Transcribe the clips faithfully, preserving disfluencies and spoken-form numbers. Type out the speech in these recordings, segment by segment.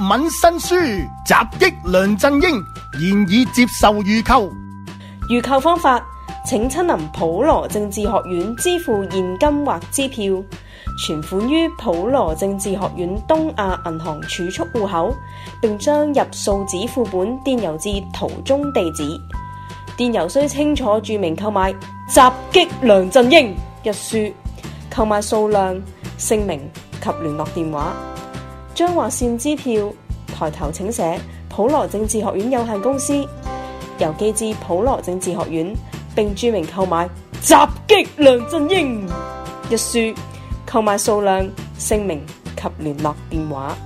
文新書襲擊梁振英，現已接受預購。 預購方法，請親臨普羅政治學院支付現金或支票，存款於普羅政治學院東亞銀行儲蓄戶口，並將入數紙副本電郵至圖中地址。電郵須清楚註明購買襲擊梁振英一書，購買數量、姓名及聯絡電話。將劃線支票抬頭請寫普羅政治學院有限公司，郵寄至普羅政治學院，並註明購買襲擊梁振英一書，購買數量、姓名及聯絡電話。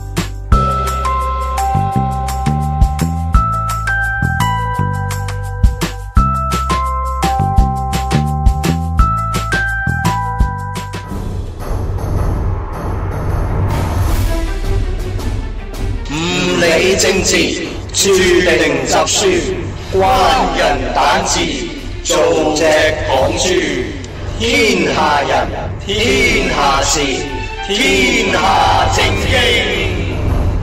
唔理政治，注定執輸，關人膽字，做隻港豬。天下人，天下事，天下正經。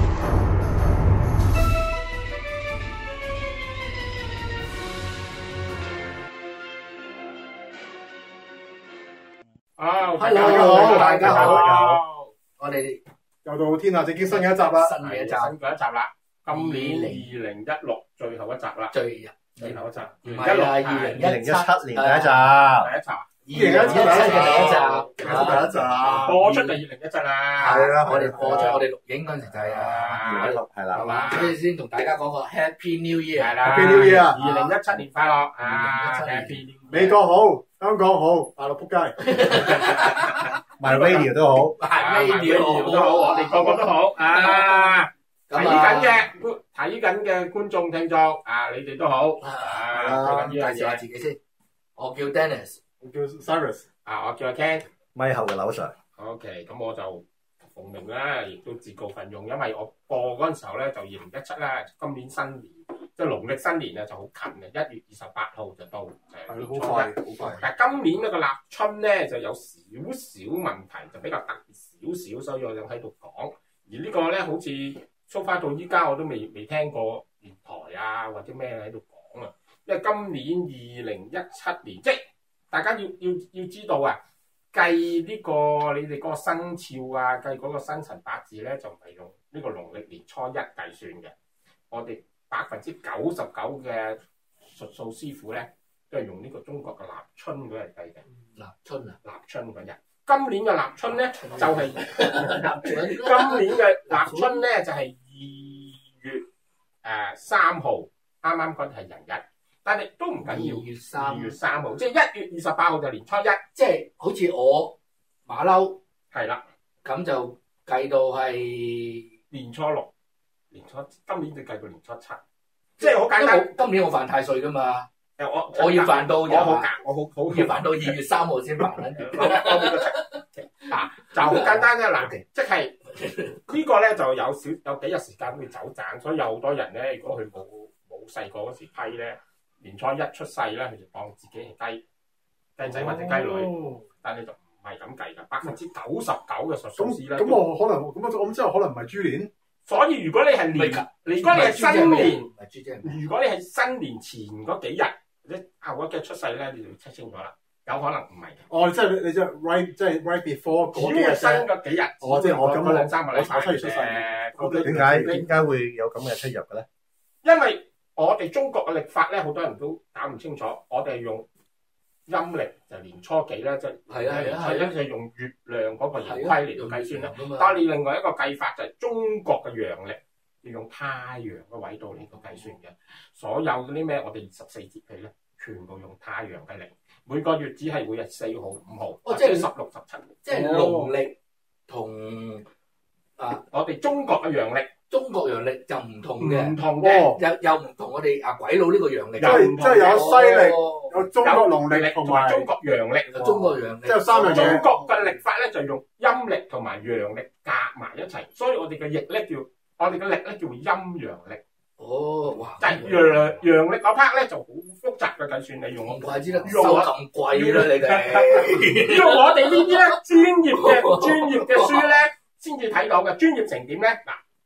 啊， 大家好，大家好， 我哋又到天下正經新嘅一集啦， 新嘅一集，新嘅一集啦。今年二零一六最後一集啦，最最後一集， 唔係啊，二零一七年第一集， 第一集， 二零一七年第一集，第一集， 播出就二零一七啦， 係啦， 我哋播出，我哋錄影嗰陣時就係啊， 二零一六係啦， 係嘛，所以先同大家講個 Happy New Year， 係啦 Happy New Year， 二零一七年快樂啊 ，Happy New Year， 美國好，香港好，大陸仆街，My Radio 都好 ，My Radio 都好，我哋個個都好啊。睇緊嘅睇緊嘅觀眾聽眾啊，你哋都好啊！ 介紹下自己先，我叫 Dennis， 我叫 Cyrus， 啊，我叫阿 Ken， 咪後嘅劉 Sir。 OK， 咁我就奉命啦，亦都自告奮勇，因為我播嗰陣時候咧就二零一七啦，今年新年即係農曆新年啊就好近嘅，一月二十八號就到， 係咯，好快，好快。 但係今年呢個立春咧就有少少問題，就比較特別少少，所以我就喺度講。而呢個咧好似so far到依家我都未未聽過電台啊或者咩喺度講啊，因為今年二零一七年，即係大家要要要知道啊，計呢個你哋嗰個生肖啊，計嗰個生辰八字咧，就唔係用呢個農曆年初一計算嘅。我哋百分之九十九嘅術數師傅咧，都係用呢個中國嘅立春嗰日計嘅。 立春啊， 立春嗰日。今年嘅立春咧就係、是、今年嘅立春咧就係、是、二月誒三號，啱啱嗰係人日，但係都唔緊要。 二月三， 二月三號，即係一月二十八號就年初一， 即係好似我馬騮係啦， 咁就計到係年初六、年初今年就計到年初七，即係好簡單。 今年我犯太歲噶嘛。 我我要煩到，我好我好好要煩到二月三號先煩緊。 嗱就好簡單啫，嗱，即係呢個咧就有少有幾日時間會走盞，所以有好多人咧，如果佢冇冇細個嗰時批咧，年初一出世咧，佢就當自己係雞雞仔或者雞女，但係就唔係咁計㗎，百分之九十九嘅術數師咧。 咁我可能咁我咁之後可能唔係豬年。 所以如果你係年，如果你係新年， 唔係豬啫。 如果你係新年前嗰幾日。或者後嗰幾日出世咧，你就要 check 清楚啦。有可能唔係。 哦，即係你即係 right， 即係 right before 嗰幾日新嗰幾日。 哦，即係我咁兩三個禮拜。 我出嚟出世。 誒， 點解點解會有咁嘅出入嘅咧？ 因為我哋中國嘅曆法咧，好多人都搞唔清楚。我哋係用陰曆就年初幾咧，即係係啊係啊係啊， 就用月亮嗰個盈虧嚟到計算啦。但係你另外一個計法就係中國嘅陽曆。要用太陽嘅緯度嚟到計算嘅，所有嗰啲咩我哋二十四節氣咧，全部用太陽嘅曆，每個月只係每日四號、五號， 哦，即係十六、十七， 即係農曆同啊， 我哋中國嘅陽曆， 中國陽曆就唔同嘅， 唔同嘅， 又又唔同我哋啊鬼佬呢個陽曆， 即係即係有西曆，有中國農曆同埋中國陽曆， 中國陽曆， 即係三樣嘢。 中國嘅曆法咧就用陰曆同埋陽曆夾埋一齊，所以我哋嘅譯咧叫。我哋嘅曆咧叫陰陽曆， 哦，哇！ 但係陽陽曆嗰 part 咧就好複雜嘅計算，你用我唔怪之得收咁貴啦，你哋用我哋呢啲咧專業嘅專業嘅書咧先至睇到嘅，專業成點咧嗱，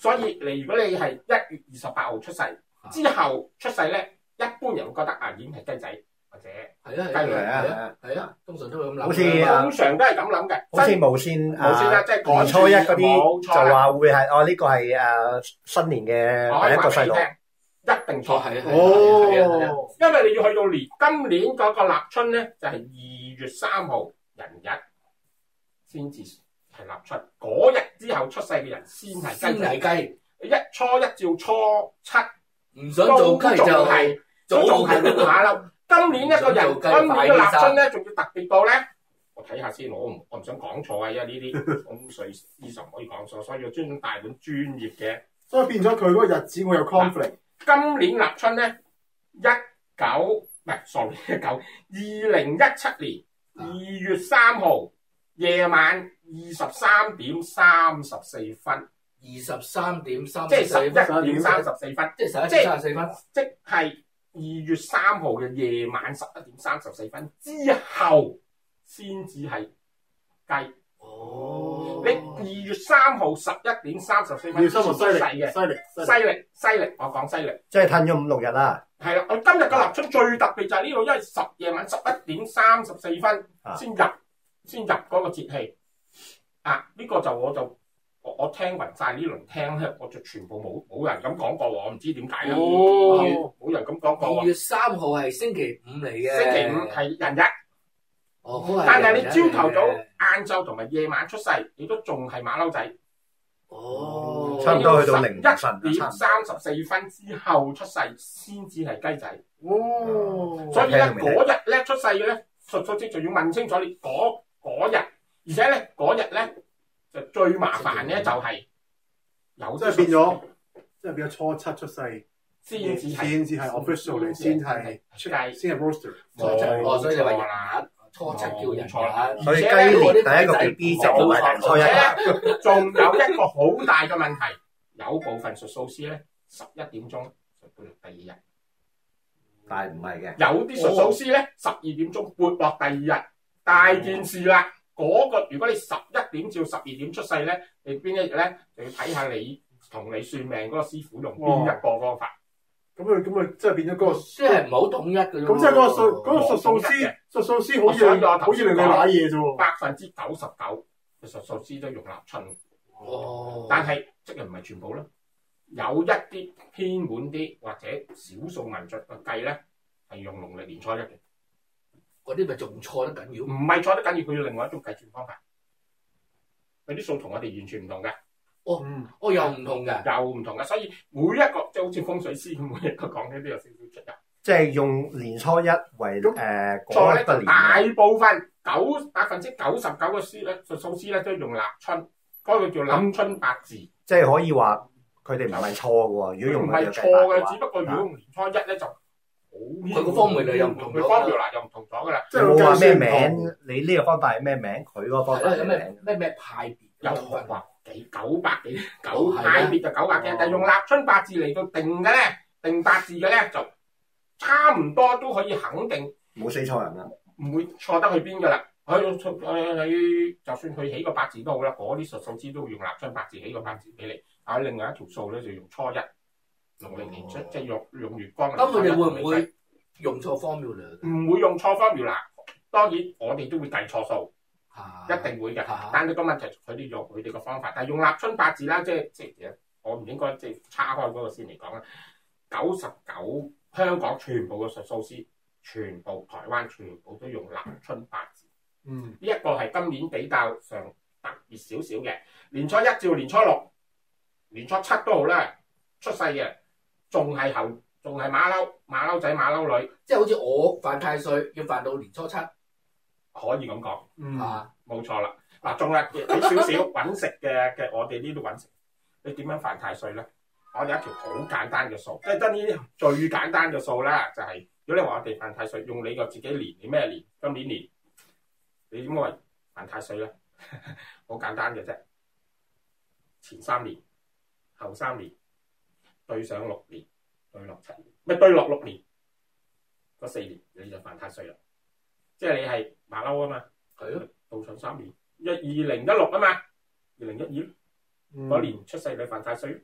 所以你如果你係一月二十八號出世之後出世咧，一般人會覺得啊已經係雞仔或者係啊雞女係啊係啊，通常都會咁諗。 好似啊通常都係咁諗嘅。 好似無線無線啦，即係年初一嗰冇啲就錯啦話會係哦呢個係誒新年嘅第一個細路。 一定錯， 係啊哦， 因為你要去到年今年嗰個立春咧，就係二月三號人日先至係立春，嗰日之後出世嘅人先係雞仔。 雞， 一初一照初七唔想做雞就係都仲係馬騮。今年一個人今年嘅立春咧，仲要特別到咧，我睇下先，我唔我唔想講錯啊，因為呢啲風水師就唔可以講錯，所以要專登帶本專業嘅。 所以變咗佢嗰個日子會有 conflict。 今年立春咧，一九唔係 sorry 一九二零一七年二月三號夜晚二十三點三十四分， 二十三點三即係十十四分， 一點三十四分， 即係十一點三十四分， 即係二月三號嘅夜晚十一點三十四分之後先至係雞。 哦， 你二月三號十一點三十四分要生活犀利出世嘅， 犀利犀利犀利，我講犀利。 即係褪咗五六日啦。 係啦，我今日嘅立春最特別就係呢度，因為十夜晚十一點三十四分先入先入嗰個節氣。啊，呢、這個就我就我我聽勻晒呢輪聽咧，我就全部冇冇人咁講過喎，我唔知點解啦。 哦冇人咁講過喎。 二月三號係星期五嚟嘅， 星期五係人日。 哦，嗰個係但係你人日朝頭早、 嚟嘅晏晝同埋夜晚出世，你都仲係馬騮仔。 哦， 差唔多去到凌晨一點三十四分之後出世先至係雞仔。 哦， 所以咧嗰日咧出世嘅咧，術數師就要問清楚你嗰嗰日，而且咧嗰日咧就最麻煩咧就係有即係變咗，即係變咗初七出世先至係先至係 official 嚟，先係出世， 先係 roaster。 哦，所以你話人冇錯啦日初七叫人冇錯啦日， 所以雞而且呢年第一個 B B 就唔係年初一而啦。 且咧仲有一個好大嘅問題，有部分術數師咧十一點鐘就到第二日。 但係唔係嘅。 有啲術數師咧，十二點鐘撥落第二日，大件事啦。嗰、個如果你十一點至十二點出世咧，你邊一日咧就要睇下你同你算命嗰個師傅用邊一個方法。 咁啊咁啊，即係變咗嗰個， 即係唔好統一嘅咯。 咁即係嗰個術嗰個術數師，術數師好似所以我頭好似令佢揦嘢啫喎。 百分之九十九嘅術數師都用立春， 哦， 但係即係唔係全部啦。有一啲偏門啲或者少數民族嘅計咧，係用農曆年初一嘅。 嗰啲咪仲錯得緊要？ 唔係錯得緊要，佢要另外一種計算方法。佢啲數同我哋完全唔同嘅。 嗯， 哦，又唔同嘅， 又唔同嘅，所以每一個即係好似風水師咁，每一個講嘅都有少少出入。 即係用年初一為誒錯嗰咧就一個年嘅。 大部分九百分之九十九嘅師咧，術數師咧都用立春，嗰個叫立春八字。 即係可以話佢哋唔係錯嘅喎。如果用唔係錯佢嘅計法嘅， 話只不過如果用年初一咧就好佢個方面又唔同咗佢方面嗱又唔同咗噶啦。 即係冇話咩名，你呢個方法係咩名，佢嗰個方係啦，有法係咩名？ 咩咩咩派別有有分話幾九百幾九係啊派別就九百幾，但係用立春八字嚟到定嘅咧，定八字嘅咧就差唔多都可以肯定。 冇死錯人啦。 唔會錯得去邊噶啦，佢佢佢就算佢起個八字都好啦，嗰啲術數師都會用立春八字起個八字俾你，啊另外一條數咧就用初一農曆年出，即係用用月光。 咁佢哋會唔會用錯 formula？ 唔會用錯 formula？當然我哋都會計錯數， 啊一定會嘅。 啊但係個問題佢哋用佢哋個方法，但係用立春八字啦，即係即係我唔應該即係叉開嗰個先嚟講啦。九十九香港全部嘅術數師。全部台灣全部都用立春八字， 嗯， 呢一個係今年比較上特別少少嘅。年初一至年初六、年初七都好啦，出世嘅仲係猴，仲係馬騮、馬騮仔、馬騮女， 即係好似我犯太歲要犯到年初七， 可以咁講， 嗯， 啊， 冇錯啦。嗱，仲係俾少少揾食嘅嘅，我哋呢度揾食，你點樣犯太歲咧？我哋一條好簡單嘅數，即係真呢啲最簡單嘅數啦，就係、是。如果你話我哋犯太歲，用你個自己年，你咩年？今年年，你點解犯太歲咧？好簡單嘅啫，前三年、後三年，對上六年，對落七年，咪對落六年，嗰四年你就犯太歲啦。即係你係馬騮啊嘛， 係咯， 到上三年，一二零一六啊嘛，二零一二嗰年出世你犯太歲，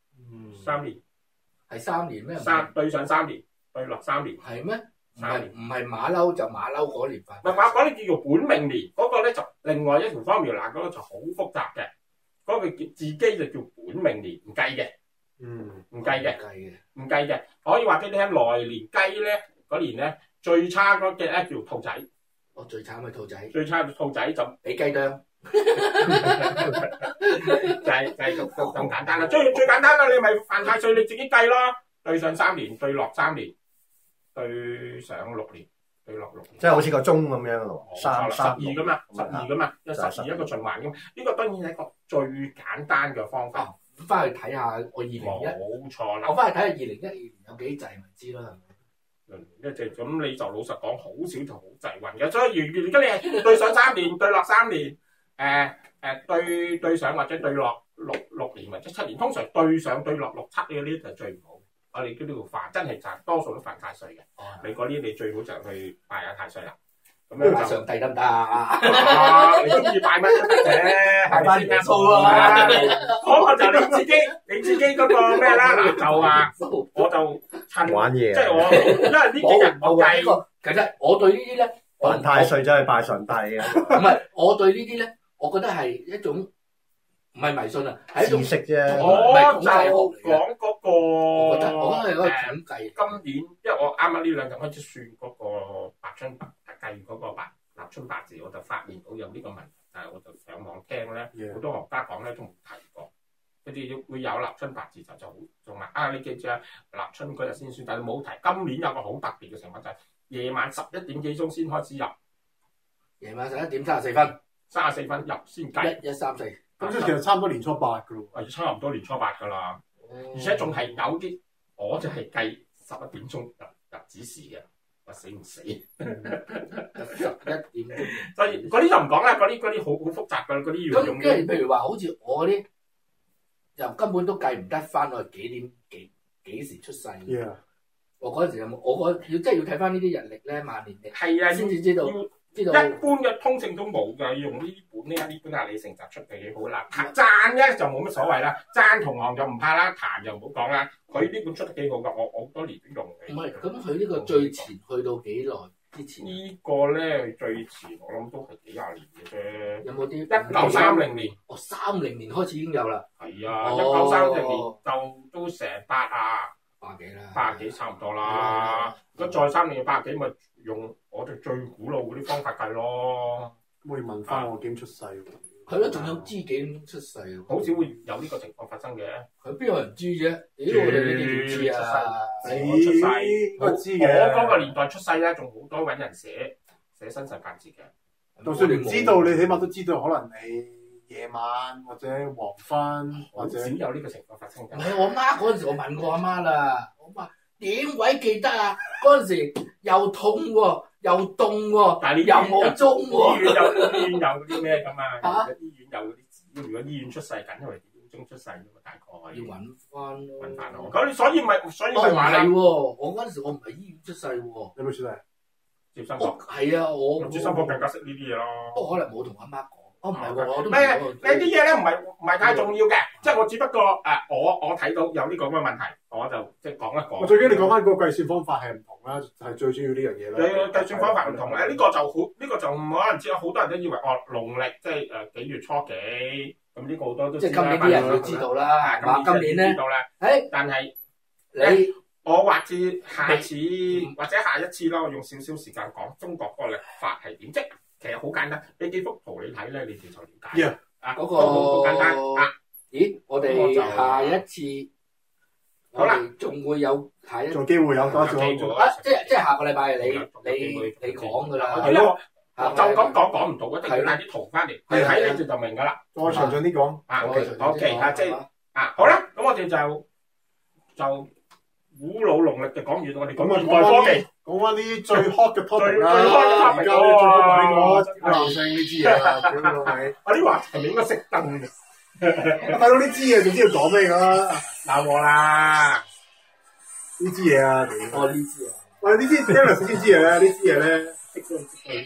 嗯， 三年， 係三年咩？ 三對上三年，對落三年。 係咩？唔係三年唔係馬騮就馬騮嗰年犯唔係話嗰啲叫做本命年，嗰、個咧就另外一條方苗嗱，嗰個就好複雜嘅，嗰、個叫自己就叫本命年，唔計嘅， 嗯， 唔計嘅， 計嘅。 唔計嘅。可以話俾你聽，來年雞咧嗰年咧最差嗰隻咧叫兔仔， 我最慘嘅兔仔， 最差嘅兔仔就俾雞啄。 就係、就係、咁咁咁簡單啦。最最簡單啦，你咪犯太歲你自己計咯，對上三年，對落三年，對上六年。對落六年， 即係好似個鐘咁樣咯，三十三二噶嘛，十二噶嘛，有十就係十二二一個循環噶嘛。呢個當然係一個最簡單嘅方法。 翻去睇下我二零一， 冇錯啦。 我翻去睇下二零一二年有幾滯咪知啦，係咪？ 一隻咁你就老實講，好少就好滯運嘅。所以如而家你係對上三年，對落三年，誒、呃、誒對對上或者對落六六年或者七年，通常對上對落六七呢啲就最唔好。我哋叫呢個犯，真係賺多數都犯太歲嘅。 哦你嗰啲你最好就去拜下太歲啦。咁拜樣就上帝得唔得啊？ 啊，你中意拜乜都得嘅， 拜翻耶穌啊！ 啊！ 嗰個就你自己你自己嗰個咩啦，嗱就話我就趁玩嘢啊即係我，因為呢幾日我計。 個，其實我對呢啲咧，我犯太歲真係拜上帝嘅， 唔係我對呢啲咧，我覺得係一種唔係迷信啊，係一種知識啫。 我就唔係統計學嚟嘅講嗰個， 我覺得我覺得係嗰個統計。 今年，因為我啱啱呢兩日開始算嗰個白春白計嗰個白立春八字，我就發現到有呢個問題，但係我就上網聽咧， Yeah. 好多學家講咧都冇提過，佢哋會有立春八字就就好仲話啊，你記住啊，立春嗰日先算，但係冇提。今年有個好特別嘅情況就係、夜晚十一點幾鐘先開始入， 夜晚十一點三十四分， 三十四分入先計， 一一三四， 咁即係其實差唔多年初八噶咯。 係差唔多年初八㗎啦。而且仲係有啲，我就係計十一點鐘入入子時嘅，我死唔死？ 十一點鐘。 所以嗰啲就唔講啦，嗰啲嗰啲好好複雜㗎，嗰啲要用咁即係譬如話，好似我嗰啲就根本都計唔得翻我幾點幾幾時出世。 Yeah. 我嗰陣時有冇？我嗰要即係要睇翻呢啲日曆咧，萬年曆係啊， 先至知道要知道。 一般嘅通勝都冇㗎，要用呢本呢呢本阿里成集出嘅幾好啦。讚咧就冇乜所謂啦，讚同行就唔怕啦，彈就唔好講啦。佢呢本出得幾好㗎，我我好多年都用嘅。 唔係，咁佢呢個最前去到幾耐之前？ 呢個咧最前我諗都係幾廿年嘅啫。 有冇啲一九三零年， 哦，三零年開始已經有啦， 係啊，一哦九三零年就都成八啊。 百幾啦， 八十幾差唔多啦。如果再三年八十幾，咪用我哋最古老嗰啲方法計咯。 可以問翻我幾點出世喎？ 係咯，仲有知幾點出世喎？ 好少會有呢個情況發生嘅。 佢邊有人知啫？屌，我哋呢啲點知啊？ 我出世， 我知我嘅。 嗰個年代出世咧，仲好多揾人寫寫生辰八字嘅。 就算唔知道，你起碼都知道，可能你夜晚或者黃昏或者好少有呢個情況發生唔嘅。 係我媽嗰陣時，我問過阿媽啦，我媽點鬼記得啊？嗰陣時又痛喎，又凍喎， 但係你又冇鐘醫喎。 院有醫院有嗰啲咩咁啊？ 啊醫院有嗰啲紙，如果醫院出世緊，因為幾點鐘出世啫嘛，大概要揾翻咯。 揾翻咯。咁所以咪所以哦，唔咪話啦係，喎，我嗰陣時我唔係醫院出世喎。 有冇出世？ 接生我科， 係啊，我接生科更加識呢啲嘢咯。 不過可能冇同阿媽講。哦，唔係喎，我都唔咩？ 係你啲嘢咧唔係唔係太重要嘅，即係我只不過誒、呃，我我睇到有呢個咁嘅問題，我就即係講一講。 我最緊要你講翻嗰個計算方法係唔同啦，係最主要呢樣嘢啦。 你計算方法唔同咧，呢、個就好，呢、個就可能知有好多人都以為哦，農曆即係誒幾月初幾，咁呢個好多都即係今年啲人會知道啦，係嘛？今年咧， 知道咧， 誒但係你我或者下次或者下一次啦，我用少少時間講中國嗰個曆法係點，即係其實好簡單，俾幾幅圖你睇咧，你哋就了解。 Yeah. 啊， 嗰個好簡單啊！ 咦？我哋下一次好啦， 我哋仲會有下一仲有機會有多有機會咗。 啊，即係即係下個禮拜你有你機會你講噶啦， 係咯， 下就個禮拜咁講講唔到，一定要帶啲圖翻嚟，你係啊睇你就明㗎啦。 再詳盡啲講。 啊我 ，OK 哋 OK 啊，即係係嘛啊，好啦，咁我哋就就古老農曆就講完，我哋咁啊， 講現代科技。 講翻啲最 hot 嘅 topic 啦。 最最 hot 嘅 topic 而家我哋最 hot 埋呢哇個男性呢支嘢啦，屌老味！ 我啲話題咪應該熄燈嘅， 我睇到呢支嘢就知道講咩㗎啦。 鬧我啦！ 呢支嘢啊，屌！ 我呢支啊， 喂，呢支 Dennis 先知嘅咧，呢支嘢咧， 熄燈熄燈。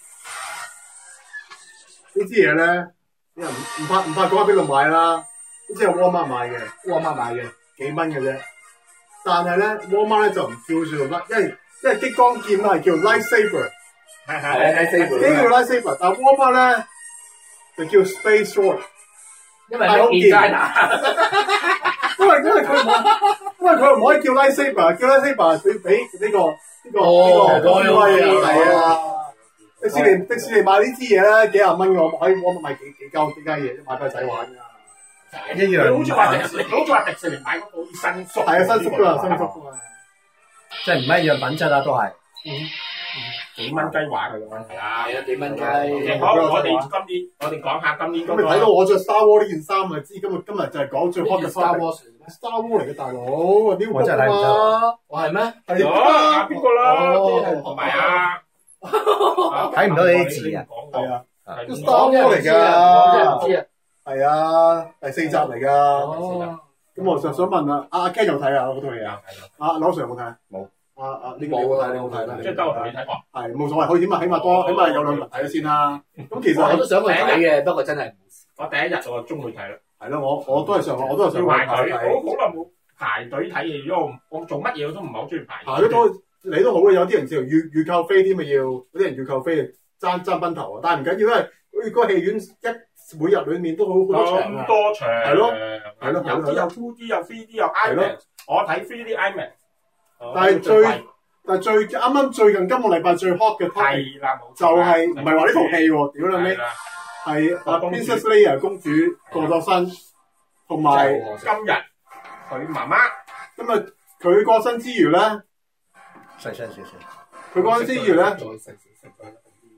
呢支嘢咧，啲人唔唔怕唔怕講喺邊度買啦。呢呢支係 Walmart 買嘅， Walmart 買嘅， 幾蚊嘅啫。但係咧 Walmart 咧就唔叫做 light，因為因為激光劍咧係叫 lightsaber， 係係係呢個叫 lightsaber，但係 Walmart 咧就叫 space sword， 因為係 designer， 因為因為佢唔因為佢唔可以叫 lightsaber，叫 lightsaber 佢俾呢個呢個呢個威啊，係啊。迪士尼迪士尼買呢支嘢咧幾廿蚊嘅，我可以我買幾幾鳩幾間嘢，買俾個仔玩㗎。 一樣， 好似話迪士尼，好似話迪士尼買嗰個新宿， 係啊，新宿啊，新宿啊， 即係唔係一樣品質啊，都係。 幾蚊雞話㗎啦，係啊， 係啊，幾蚊雞。 好，我哋今年我哋講下今年嗰個。 咁你睇到我着 Star Wars 呢件衫咪知今日今日就係講最 hot 嘅 Star Wars，Star Wars 嚟嘅大佬，呢我真係睇唔嘛， 我係咩？ 係啊，邊個啦？ 哦同埋啊， 睇唔到你啲字啊， 係啊， 係都 Star Wars 嚟我真係唔知㗎， 啊。 係啊，第四集嚟㗎。 哦， 咁我就想問啊，阿 Ken 有睇啊嗰套嘢啊？ 係啊， 阿柳 Sir 有冇睇？ 冇。 啊啊，呢個你冇睇，你冇睇啦。 即係得我同你睇過。 係冇所謂，可以點啊？起碼多，起碼有兩個人睇咗先啦。咁其實我都想去睇嘅，不過真係唔我第一日我就中去睇啦。 係咯，我我都係上，我都係上要排隊， 去睇。 我好耐冇排隊睇戲咗。我我做乜嘢我都唔係好中意排隊。 排咗都你都好嘅，有啲人直頭預預購飛添啊，要有啲人預購飛爭爭奔頭啊。但係唔緊要，因為嗰個戲院一每日裡面都好好多場啊咁。多場係咯係咯有啲有 two D 有 three D 有係咯 IMAX，我睇 three D IMAX。 但係最但係最啱啱最近今個禮拜最 hot 嘅 topic 係啦，冇錯就係唔係話呢套戲喎，屌你尾係啦係啊 Princess Leia 公主過咗身，同埋今日佢媽媽咁啊佢過身之餘咧， 細聲少少。 佢過身之餘咧， 再細細細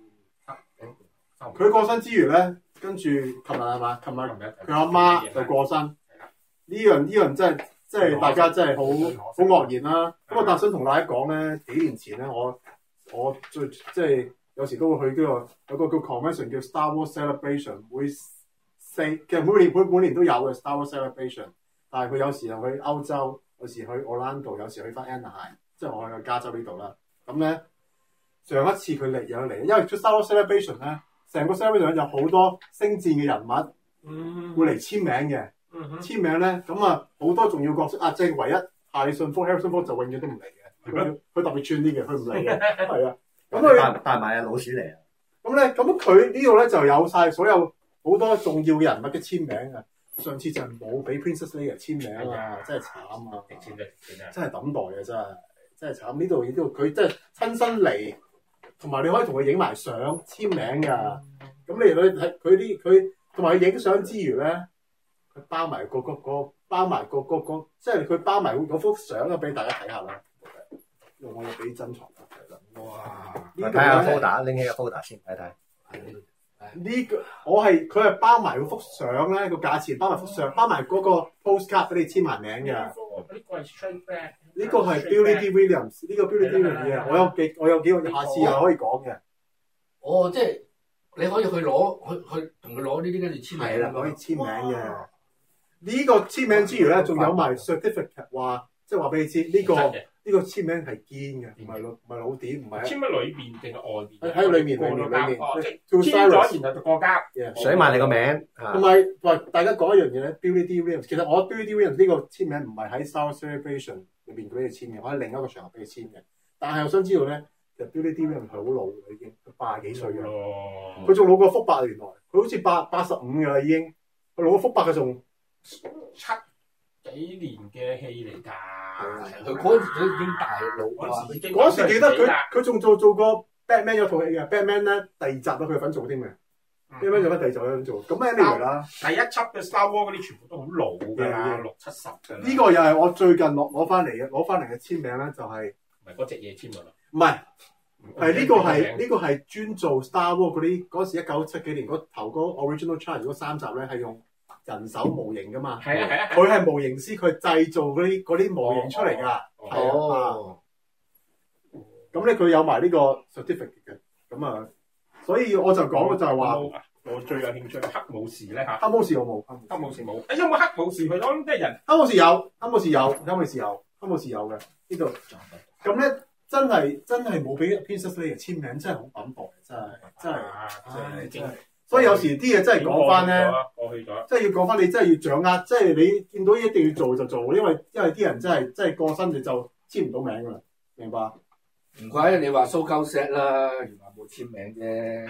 佢過身之餘咧，跟住琴日係嘛？琴日佢阿媽就過身，呢樣呢樣真係即係大家真係好好愕然啦。咁我但想同大家講咧，幾年前咧，我我最即係有時都會去呢個有個叫 convention 叫 Star Wars Celebration，每四其實每年每每年都有嘅 Star Wars Celebration，但係佢有時又去歐洲，有時去 Orlando，有時去翻 Anaheim，即係我去加州呢度啦。咁咧上一次佢嚟有嚟，因為出 Star Wars Celebration 咧。成個 celebration 有好多星戰嘅人物嗯會嚟簽名嘅， 嗯哼簽名咧咁啊好多重要角色啊，即係唯一夏利遜福 Harrison Ford 就永遠都唔嚟嘅，佢佢特別串啲嘅，佢唔嚟嘅，係啊，咁佢帶帶埋阿老鼠嚟啊！ 咁咧咁佢呢度咧就有晒所有好多重要嘅人物嘅簽名啊，上次就冇俾 Princess Leia 簽名啊，真係慘啊， 值錢啫，值錢啊！ 真係抌袋啊，真係真係慘，呢度呢度佢真係親身嚟。同埋你可以同佢影埋相簽名㗎，咁你去睇佢啲佢同埋佢影相之餘咧，佢包埋個個個包埋個個個，即係佢包埋嗰幅相啊，俾大家睇下啦。用我要俾珍藏係啦。哇！呢睇下度咧 folder，拎起個 folder 先睇睇。 呢個我係佢係包埋嗰幅相咧，個價錢包埋幅相，包埋嗰個 postcard 俾你簽埋名㗎。 呢個係 straight back， 呢個係 Billy D. Williams，呢個 Billy D. Williams 嘅，我有幾我有幾個，下次又可以講嘅。 哦，即係你可以去攞去去同佢攞呢啲跟住簽名。 係啦，可以簽名嘅。呢個簽名之餘咧，仲有埋 certificate 話，即係話俾你知呢個呢個簽名係堅嘅，唔係老唔係老點，唔係簽喺裏邊定係外邊？ 喺喺裏面裏面裏面哦即係 To 簽咗 Cyrus 然後就過膠。 寫埋你個名嚇同。埋話大家講一樣嘢咧，Billy D. Williams，其實我 Billy D. Williams 呢個簽名唔係喺 Star Wars Celebration 裏邊俾佢簽嘅，我喺另一個場合俾佢簽嘅。但係我想知道咧，其實 Billy D. Williams 係好老嘅已經，佢八十幾歲嘅， 咯， 佢仲老過福伯原來，佢好似八八十五㗎啦已經，佢老過福伯佢仲。 七幾年嘅戲嚟㗎。 佢嗰陣時已經大老啊！ 嗰陣時已經嗰時記得佢啦佢仲做做過 Batman 有套戲嘅 Batman 咧第二集都佢有份做添嘅，Batman 做翻第二集有份做。咁 anyway 啦， 第一輯嘅 Star Wars 嗰啲全部都好老㗎啦， 嗯六七十㗎啦。 呢個又係我最近攞攞翻嚟嘅，攞翻嚟嘅簽名咧就係唔係嗰隻嘢簽㗎啦。 唔係係呢個係呢個係專做 Star Wars 嗰啲嗰時一九七幾年嗰頭嗰 Original Trilogy 嗰三集咧係用人手模型㗎嘛。 係啊係啊， 佢係模型師，佢製造嗰啲嗰啲模型出嚟㗎。係啊。 哦， 咁咧佢有埋呢個 certificate 嘅，咁啊，所以我就講嘅就係話我最有興趣黑武士咧嚇。 黑武士我冇， 黑武士冇。誒有冇黑武士佢攞啲人？ 黑武士有，黑武士有，黑武士有，黑武士有嘅呢度。咁咧真係真係冇俾 Princess Leia 簽名，真係好品薄，真係真係真係真係。 所以有時啲嘢真係講翻咧， 過去咗， 即係要講翻你真係要掌握，即係你見到一定要做就做，因為因為啲人真係真係過身你就簽唔到名噶啦，明白？ 唔怪得你話蘇鳩 set 啦，原來冇簽名啫。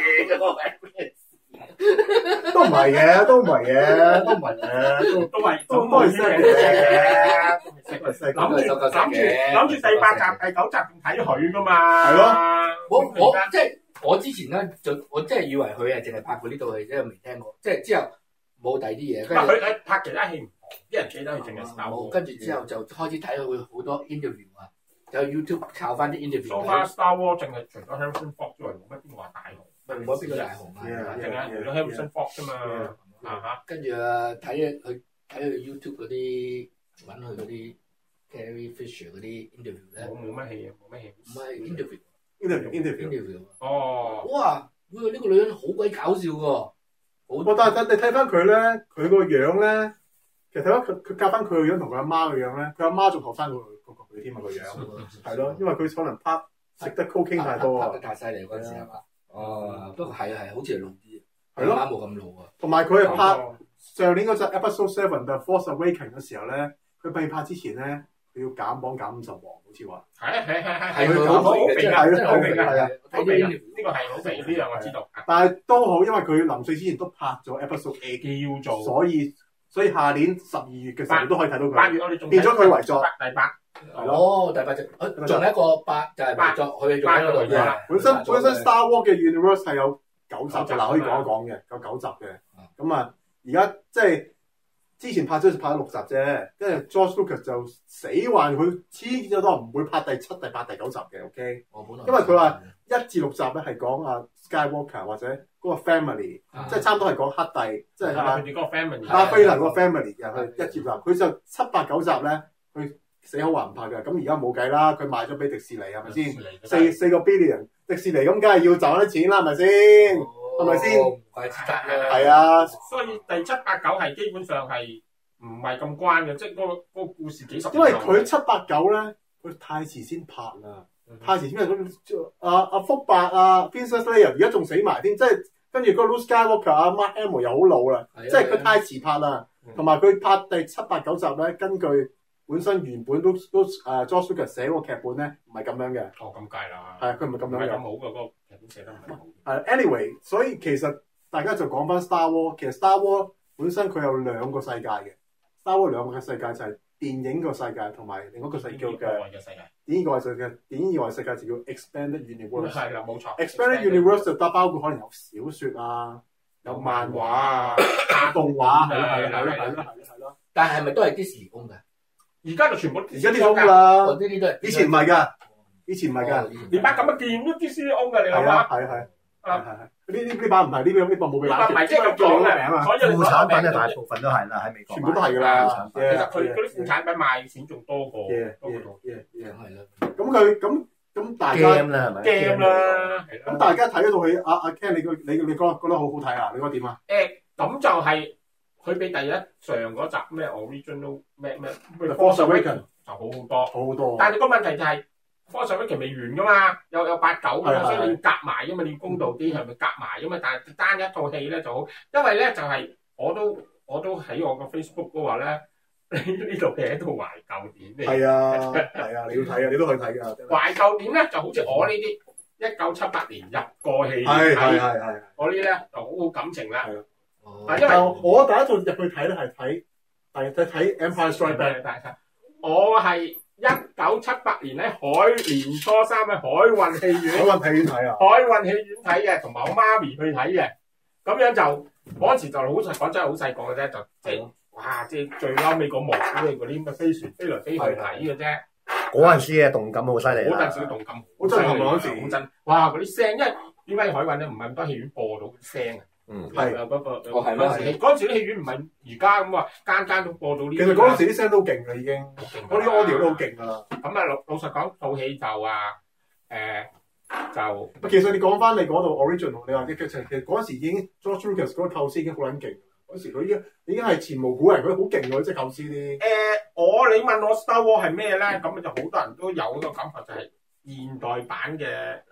都唔係嘅，都唔係嘅，都唔係嘅，都都係都都係 set 嘅，都係 set 諗住諗住諗住第八集、第九集仲睇佢噶嘛？ 係咯， 我我即係我之前咧，就我真係以為佢係淨係拍過呢套戲，即係未聽過，即係之後冇第二啲嘢。跟住佢佢拍其他戲唔同，啲人記得佢淨係 Star Wars。 跟住之後就開始睇佢好多 interview 啊，就 YouTube 抄翻啲 interview。 So far Star Wars 淨係除咗 Harrison Ford 之外，冇乜邊個話大紅。 唔冇邊個大紅啊？ 淨係除咗 Harrison Ford 啫嘛。啊跟住啊，睇佢睇佢 YouTube 嗰啲揾佢嗰啲 Carrie Fisher 嗰啲 interview 咧。 冇冇乜戲啊，冇乜戲。 唔係 interview。 interview interview 哦， 哇！呢個呢個女人好鬼搞笑㗎，好。 但係你睇翻佢咧，佢個樣咧，其實睇翻佢佢夾翻佢個樣同佢阿媽個樣咧，佢阿媽仲後生過過佢添啊個樣，係咯，因為佢可能拍食得 cocaine 太多啊， 拍得太犀利嗰陣時係嘛？哦，不過係係好似係老啲， 係咯， 阿媽冇咁老啊。 同埋佢係拍上年嗰集 Episode Seven The Force Awakens 嘅時候咧，佢未拍之前咧。佢要減磅減五十磅，好似話。 係係係係係佢減磅嘅， 係真係好肥嘅， 係啊， 好肥嘅，呢個係好肥，呢樣我知道。 但係都好，因為佢臨死之前都拍咗 Episode Eight， 叫做， 所以所以下年十二月嘅時候都可以睇到佢。 八月我哋仲變咗佢遺作第八。 哦，第八隻，仲有一個八就係遺作，佢仲喺嗰度嘅。 本身本身 Star Wars 嘅 Universe 係有九集嘅，嗱可以講一講嘅，有九集嘅。咁啊，而家即係。之前拍咗就拍咗六集啫，跟住 George Lucas 就死話佢黐咗多唔會拍第七、第八、第九集嘅 ，OK？因為佢話一至六集咧係講阿 Skywalker 或者嗰個 family，、啊、即係差唔多係講黑帝，即係阿佢哋嗰個 family， 巴菲特嗰個 family 入去一至六集，佢就七八九集咧，佢死口話唔拍嘅，咁而家冇計啦，佢賣咗俾迪士尼係咪先？四四個 billion， 迪士尼咁梗係要賺啲錢啦，係咪先？哦係咪先？係啊， 所以第七八九係基本上係唔係咁關嘅，即係嗰個嗰個故事幾十年。 因為佢七八九咧，佢太遲先拍啦，嗯、太遲先係嗰阿阿福伯啊 Princess Leia 而家仲死埋添，即係跟住嗰個 Luke Skywalker 阿 Mark Hamill 又好老啦，即係佢太遲拍啦，同埋佢拍第七八九集咧，根據本身原本都都誒 George Lucas 寫嗰個劇本咧，唔係咁樣嘅。 哦，咁計啦。 係啊，佢唔係咁樣嘅。 唔係咁好嘅嗰個劇本寫得唔係好。 係 anyway， 所以其實大家就講翻 Star Wars， 其實 Star Wars 本身佢有兩個世界嘅 ，Star Wars 兩個嘅世界就係電影個世界同埋另一個世界嘅電影以外世界，電影以外世界就叫 Expanded Universe。 係啦，冇錯。 Expanded Universe 就得包括可能有小説啊，有漫畫啊，動畫係咯係咯係咯係咯係咯。 但係咪都係啲時空㗎？ 而家就全部而家啲空啦， 呢啲都係。 以前唔係㗎，以前唔係㗎， 連把咁嘅劍都啲 C O 㗎，你諗下？ 係係係係。呢呢呢把唔係呢邊呢把冇俾把， 唔係即係咁講嘅，所以副產品嘅大部分都係啦，喺美國全部都係㗎啦。 其實佢嗰啲副產品賣錢仲多過多過度， 係啦。 咁佢咁咁大家 game 啦係咪 game 啦， 咁大家睇嗰套戲，阿阿 Ken 你個你你覺得覺得好好睇啊？你覺得點啊？ 誒咁就係佢比第一上嗰集咩 original 咩咩 Force Awakens 就好好多， 好好多。 但係個問題就係。Force Awakens未完噶嘛，有有八九㗎嘛，所以你要夾埋，因為你要公道啲，係咪夾埋？因為但係單一套戲咧就好，因為咧就係、是、我都我都喺我個 Facebook 嗰話咧，呢套戲係一套懷舊片嚟。係啊係啊，你要睇啊，你都可以睇㗎。 懷舊片咧就好似我呢啲一九七八年入過戲院睇，係係係， 我呢啲咧就好好感情啦。 哦，因為我第一套入去睇咧係睇係睇睇 Empire Strikes Back， 我係。一九七八年喺海年初三嘅海運戲院， 海運戲院睇啊， 海運戲院睇嘅，同埋我媽咪去睇嘅，咁樣就嗰時就好細講真係好細個嘅啫，就即係哇，即係最嬲尾嗰幕嗰啲咁嘅飛船飛來飛去睇嘅啫。 嗰陣時嘅動感好犀利， 嗰陣時嘅動感好震撼嗰時， 好震，哇嗰啲聲，因為點解海運咧唔係咁多戲院播到啲聲啊？ 嗯， 係嗰個哦係咩？ 嗰陣時啲戲院唔係而家咁話間間都播到呢啲。 其實嗰陣時啲聲都勁啦，已經，嗰啲 audio 都好勁噶啦。 咁啊，老老實講，套戲就啊，誒就。 其實你講翻你嗰度 original， 你話啲劇情，其實嗰陣時已經 George Lucas 嗰個構思已經好撚勁。嗰時佢已經已經係前無古人，佢好勁喎，即係構思啲。誒， 我你問我 Star Wars 係咩咧？咁就好多人都有個感覺，就係現代版嘅。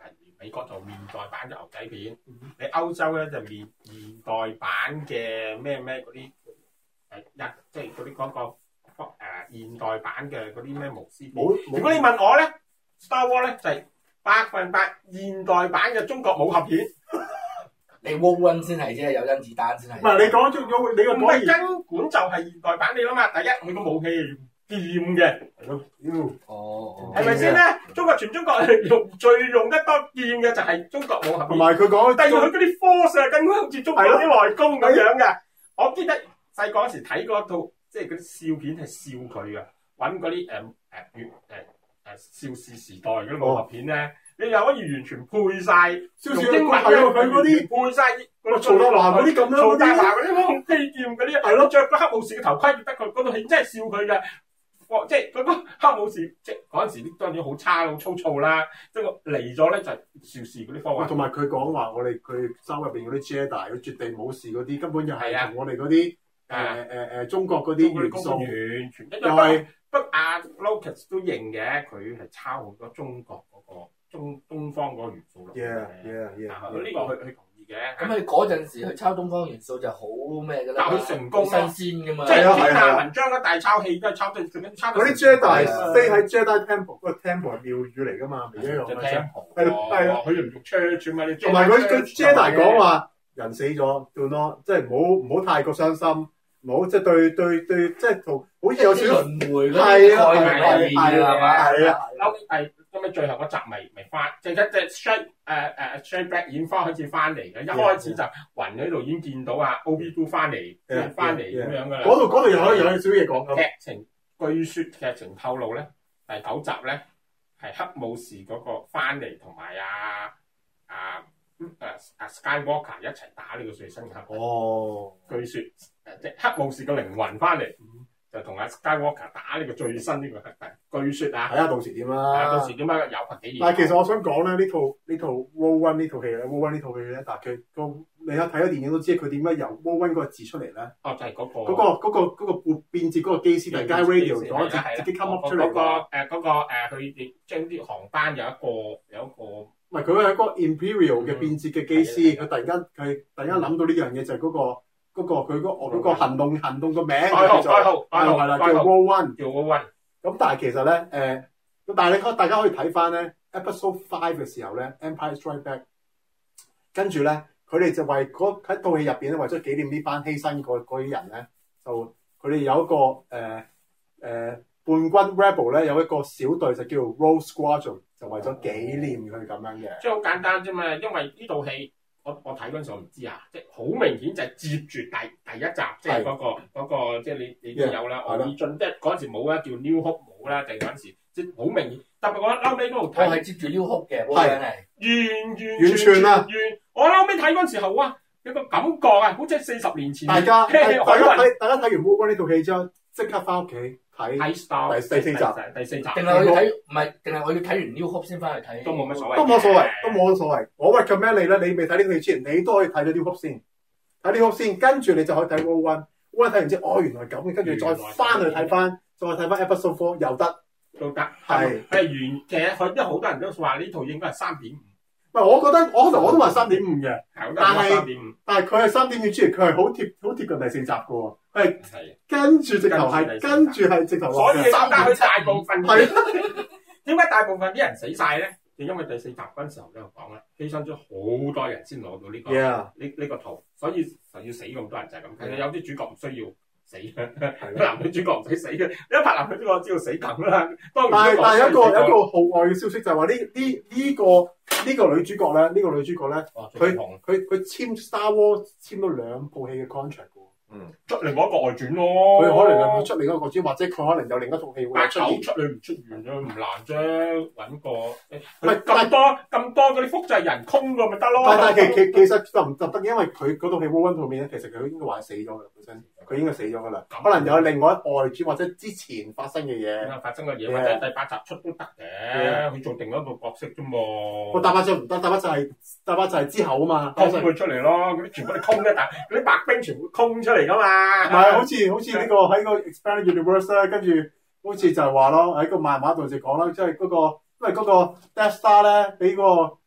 美國就現代版嘅牛仔片，你歐洲咧就現現代版嘅咩咩嗰啲誒一即係嗰啲嗰個誒、呃、現代版嘅嗰啲咩巫師片。如果你問我咧 ，Star Wars 咧就係、是、百分百現代版嘅中國武俠片。 你 Rogue One 先係啫，有甄子丹先係。 唔係你講咗咗，你個唔係根本就係現代版，你諗下，第一佢個武器係劍嘅，係咯， 哦， 係咪先咧？中國全中國用最用得多劍嘅就係中國武俠片。 同埋佢講， 第二佢嗰啲 force 啊，根本好似中國啲內功咁樣嘅。我記得細個嗰時睇嗰套，即係嗰啲笑片係笑佢嘅，揾嗰啲誒誒粵誒誒邵氏時代嗰啲武俠片咧。你又可以完全配晒用英文嘅佢嗰啲配晒嗰曹德華嗰啲咁樣，曹德華嗰啲空飛劍嗰啲，係咯，着個黑武士嘅頭盔，得佢嗰套戲真係笑佢嘅，即係嗰個黑武士，即係嗰陣時啲當然好差好粗糙啦，即係嚟咗咧就係邵氏嗰啲科幻。同埋佢講話我哋佢收入邊嗰啲 Jedi 嗰絕地武士嗰啲，根本就係同我哋嗰啲誒誒誒中國嗰啲元素完全一樣。又係不阿 Lucas 都認嘅，佢係抄好多中國嗰個。東東方嗰個元素咯，呢、yeah, yeah, yeah, yeah. 個佢佢同意嘅。咁佢嗰陣時去抄東方元素就好咩嘅啦，但佢成功新鮮嘅嘛。即係天下文章嗰大抄戲都係抄對，咁抄。嗰啲 Jedi 飛喺 Jedi Temple 嗰個 Temple 係廟宇嚟㗎嘛，唔一樣嘅啫。係係啊，佢唔用 church 嘛，你同埋佢佢 Jedi 講話人死咗 do not 即係唔好唔好太過傷心，唔好即係對對對，即係同好似有少少輪迴嗰啲概念係嘛？係啊，係。咁咪最後嗰集咪咪翻，即係即係 Shane 誒誒 Shane Black 已經翻開始翻嚟嘅，一開始就雲喺度已經見到啊 Obi-Wan 翻嚟，翻嚟咁樣噶啦。嗰度嗰度又可以有少少嘢講咁。劇情據説劇情透露咧，第九集咧係黑武士嗰個翻嚟，同埋啊啊誒啊 Skywalker 一齊打呢個最新嘅黑。哦，據説誒即係黑武士嘅靈魂翻嚟。就同阿 Skywalker 打呢個最新呢個核彈，據說啊，睇下到時點啦。到時點解有份幾年？但係其實我想講咧，呢套呢套 Rogue One 呢套戲咧 Rogue One 呢套戲咧，但係佢個你有睇咗電影都知佢點解由 Rogue One 嗰個字出嚟咧？哦，就係嗰個嗰個嗰個嗰個變變節嗰個機師，突然間 radio 咗自自己 come up 出嚟。嗰個誒嗰個誒，佢哋將啲航班有一個有一個，唔係佢係一個 Imperial 嘅變節嘅機師，佢突然間佢突然間諗到呢樣嘢就係嗰個。嗰、那個佢嗰個行動行動個名叫做係啦，叫 Rogue One， 叫 Rogue One。咁但係其實咧，誒、呃，但係你大家可以睇翻咧 Episode Five 嘅時候咧 ，Empire Strikes Back， 跟住咧，佢哋就為嗰喺套戲入邊咧，為咗紀念呢班犧牲嗰嗰啲人咧，就佢哋有一個誒誒、呃呃、叛軍 Rebel 咧，有一個小隊就叫 Rogue Squadron， 就為咗紀念佢咁樣嘅。即係好簡單啫嘛，因為呢套戲。我我睇嗰陣時我唔知啊，即係好明顯就係接住第第一集，即係嗰個嗰個即係你你都有啦，我已進即係嗰陣時冇啦，叫 New Hope 冇啦，定嗰陣時即係好明顯。特別我後尾嗰度睇，我係接住 New Hope 嘅，係完完完全啦，完我後尾睇嗰陣時候哇，有個感覺啊，好似四十年前。大家大家睇大家睇完 Rogue One 呢套戲之後，即刻翻屋企睇第四集，第四集。定係我要睇唔係？定係我要睇完 New Hope 先翻去睇？都冇乜所謂，都冇所謂，都冇乜所謂。我 recommend 你咧，你未睇呢套戲之前，你都可以睇咗 New Hope 先，睇 New Hope 先，跟住你就可以睇 Rogue One。Rogue One 睇完之後，哦，原來咁嘅，跟住再翻去睇翻，再睇翻 Episode Four 又得，都得。係係原其實佢因為好多人都話呢套應該係三點五。唔係，我覺得我可能我都話三點五嘅，但係但係佢係三點五出嚟，佢係好貼好貼近第四集嘅喎，係跟住直頭係跟住係直頭。所以點解佢大部分係點解大部分啲人死晒咧？就因為第四集嗰陣時候咧講啦，犧牲咗好多人先攞到呢個呢呢個圖，所以就要死咁多人就係咁。其實有啲主角唔需要死嘅，男女主角唔使死嘅，一拍男女主角知道死梗啦。但係但係有一個有一個號外嘅消息就係話呢呢呢個呢個女主角咧，呢個女主角咧，佢佢佢簽 Star Wars 簽咗兩部戲嘅 contract 嘅。嗯，出另外一個外傳咯，佢可能又出另一個外傳，或者佢可能有另一套戲會出現。出你唔出完啫，唔難啫，揾個唔係咁多咁多嗰啲複製人空個咪得咯。但係其其其實就唔就得，因為佢嗰套戲 Rogue One 套面咧，其實佢應該話死咗嘅本身，佢應該死咗噶啦。可能有另外一外傳或者之前發生嘅嘢，發生嘅嘢或者第八集出都得嘅，佢做定一個角色啫嘛。個第八集唔得，第八集係第八集係之後啊嘛，空佢出嚟咯，嗰啲全部都空嘅，但係嗰啲白兵全部空出嚟。嚟噶嘛？唔係，好似好似呢個喺個 Expanded Universe 咧，跟住好似就係話咯，喺個漫畫度就講啦，即係嗰個，因為嗰個 Death Star 咧，俾個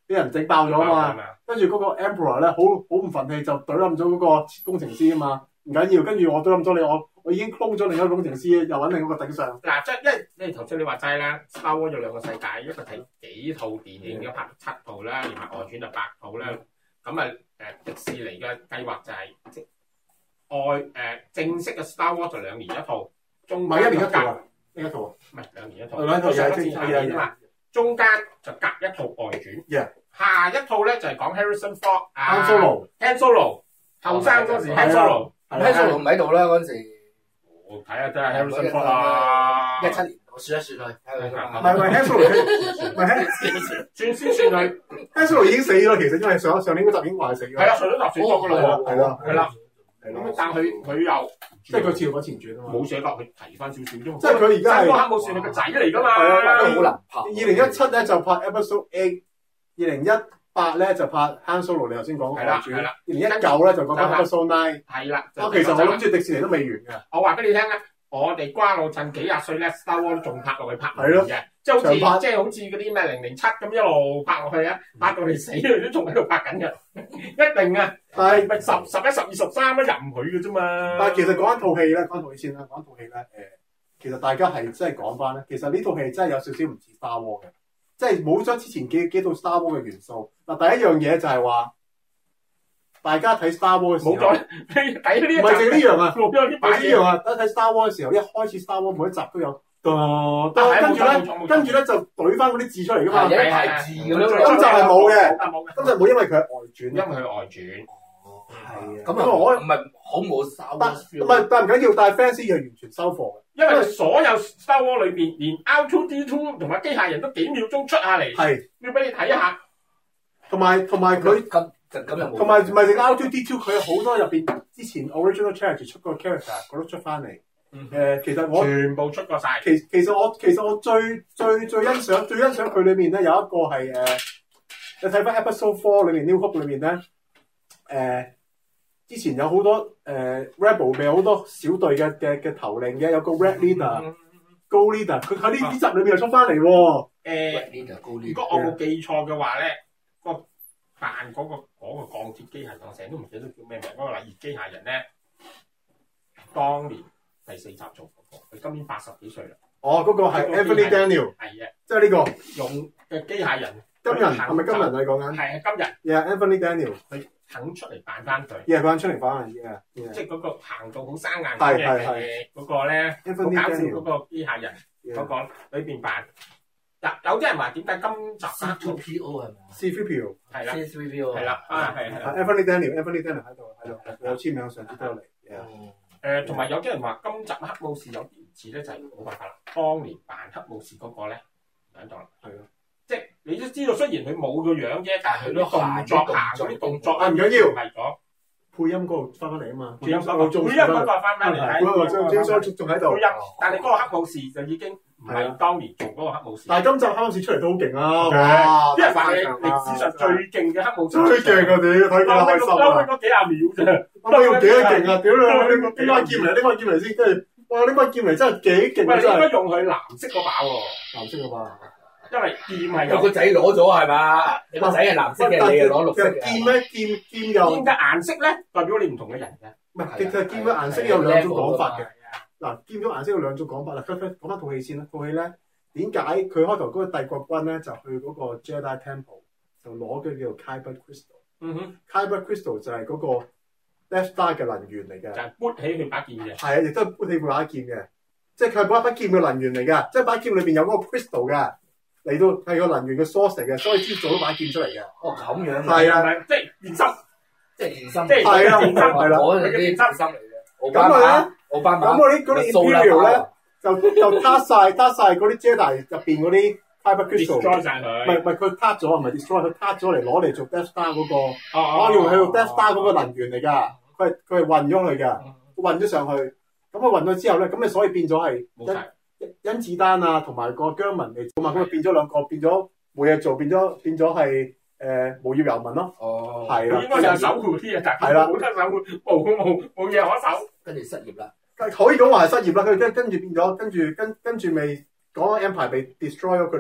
俾人整爆咗啊嘛。跟住嗰個 Emperor 咧，好好唔憤氣，就懟冧咗嗰個工程師啊嘛。唔緊要，跟住我懟冧咗你，我我已經 clone 咗另一個工程師，又揾另一個頂上。 嗱，即係因為你頭先你話齋啦，Star Wars有兩個世界，一個睇幾套電影，而家拍七套啦，連埋外傳就八套啦。咁啊誒迪士尼嘅計劃就係即外誒正式嘅 Star Wars 就兩年一套，中唔係一年一套啊，一套啊， 唔係兩年一套。 兩套上係一次係嘛？中間就隔一套外傳。 Yeah. 下一套咧就係講 Harrison Ford 啊 Han Solo。Han Solo 後生嗰時 Han Solo。Han Solo 唔喺度啦嗰陣時。 我睇下真係 Harrison Ford 啊！ 一七年我算一算佢，睇佢唔係唔係 Han Solo， 唔係 Han 算先算佢 Han Solo 已經死咗，其實因為上上年嗰集已經話死咗。 係啦，上咗集死咗噶啦喎。 係啦， 係啦。咁但係佢佢又即係佢跳咗前傳啊嘛。 冇寫落去提翻少少啫嘛。 即係佢而家係三個黑武士係佢仔嚟㗎嘛。 好難拍。 二零一七咧就拍 Episode Eight， 二零一八咧就拍 Han Solo， 你頭先講嘅外傳。二零一九咧就講緊 Episode Nine。係啦。啊，其實我諗住迪士尼都未完嘅。 我話俾你聽啊，我哋瓜老襯幾廿歲咧 Star Wars 仲拍落去拍唔完嘅，即係好似即係好似嗰啲咩零零七咁一路拍落去啊，拍到你死佢都仲喺度拍緊嘅，一定啊！但係咪十十一、十二、十三都入唔去嘅啫嘛。 但係其實講一套戲咧，講一套戲先啦，講一套戲咧，誒，其實大家係真係講翻咧，其實呢套戲真係有少少唔似 Star Wars 嘅，即係冇咗之前幾幾套 Star Wars 嘅元素。嗱，第一樣嘢就係話，大家睇 Star Wars 嘅時候， 冇咗睇呢， 唔係淨係呢樣啊， 冇咗啲擺呢樣啊，等睇 Star Wars 嘅時候，一開始 Star Wars 每一集都有。跟住咧，跟住咧就懟翻嗰啲字出嚟噶嘛， 有一排字咁樣。 今集係冇嘅，今集冇，因為佢係外傳， 因為佢係外傳。 係啊， 咁啊，我唔係好冇 Star Wars， 唔係，但唔緊要，但係 fans 係完全收貨嘅， 因為所有 Star Wars 裏邊，連 R two D two 同埋機械人都幾秒鐘出下嚟， 係要俾你睇一下。 同埋同埋佢咁咁又冇， 同埋唔係淨 R two D two， 佢好多入邊之前 original trilogy 出個 character， 佢都出翻嚟。誒、呃，其實我全部出過晒。 其其實我其實我最最最欣賞最欣賞佢裏面咧有一個係誒、呃，你睇翻 Episode Four 裏面 New Hope 裏面咧，誒、呃，之前有好多誒、呃、Rebel 咪有好多小隊嘅嘅嘅頭領嘅，有個 Red Leader、Gold Leader， 佢喺呢呢集裏面又出翻嚟喎。 誒，如果我冇記錯嘅話咧，個扮嗰個嗰個鋼鐵機械人，我成日都唔記得叫咩名，嗰、那個禮儀機械人咧，當年。第四集做嗰個，佢今年八十幾歲啦。 哦，嗰、那個係 Anthony Daniel， 係啊， 即係呢個用嘅機械人。 金人係咪金人你講緊？ 係係金人。 Yeah, Anthony Daniel， 佢肯出嚟扮翻佢。 Yeah， 佢肯出嚟扮翻，yeah， yeah。 即係嗰個行到好生硬嘅嘅嗰個咧，好搞笑嗰個機械人嗰個裏邊扮。有有啲人話點解今集 C two P O 係咪 ？C three P O 係啦 ，C three P O 係啦，啊係係。 Anthony Daniel，Anthony Daniel 喺度喺度，有簽名上次都有嚟。 誒，同埋有啲人話今集黑武士有啲唔似咧，就係冇辦法啦。當年扮黑武士嗰個咧唔喺度啦，係咯，即係你都知道，雖然佢冇個樣啫，但係佢啲動作行嗰啲動作啊唔緊要， 係咗配音嗰度翻返嚟啊嘛， 配音嗰個配音嗰個翻返嚟， 嗰個張張相仲喺度。 配音，但係嗰個黑武士就已經唔係當年做嗰個黑武士。 但係今集黑武士出嚟都好勁啊！哇， 啲人話你歷史上最勁嘅黑武士， 最勁啊！屌，睇幾開心啊！ 嗰幾廿秒啫。 我要幾勁啊！屌你，呢呢把劍嚟，呢把劍嚟先，跟住哇！呢把劍嚟真係幾勁啊！真係應該用佢藍色嗰把喎， 藍色嗰把， 因為劍係有個仔攞咗係嘛？你個仔係藍色嘅，你係攞綠色嘅。 劍咧，劍劍又劍嘅顏色咧，代表你唔同嘅人嘅。 唔係，其實劍嘅顏色有兩種講法嘅。嗱，劍嘅顏色有兩種講法啦。講翻講翻套戲先啦。套戲咧點解佢開頭嗰個帝國軍咧就去嗰個 Jedi Temple 就攞嘅叫做 Kyber Crystal。嗯哼 ，Kyber Crystal 就係嗰個 Death Star 嘅能源嚟嘅， 就係撥起佢把劍嘅。 係啊，亦都係撥起佢把劍嘅，即係佢係嗰把劍嘅能源嚟嘅，即係把劍裏邊有嗰個 crystal 嘅，嚟到係個能源嘅 source 嚟嘅，所以先做到把劍出嚟嘅。 哦，咁樣係啊， 即係現身， 即係現身， 即係係啦， 係啦， 我哋啲現身嚟嘅。 咁啊咧， 奧巴馬， 咁嗰啲嗰啲 Imperial 咧就就撻曬撻曬嗰啲 Jedi 入邊嗰啲 Kyber Crystal， destroy 曬佢， 唔係唔係佢撻咗，唔係 destroy，佢撻咗嚟攞嚟做 Death Star 嗰個，我用喺度 Death Star 嗰個能源嚟㗎。佢係佢係運咗佢嘅，運咗上去，咁佢運咗之後咧，咁你所以變咗係甄甄子丹啊，同埋個姜文嚟，咁啊咁啊變咗兩個，變咗冇嘢做，變咗變咗係誒無業遊民咯。哦，係啦， 應該就係守護啲嘢，但係冇得守護，冇冇冇嘢可守， 跟住失業啦。 可以講話係失業啦，佢跟跟住變咗，跟住跟跟住未講 Empire 被 destroy 咗，佢哋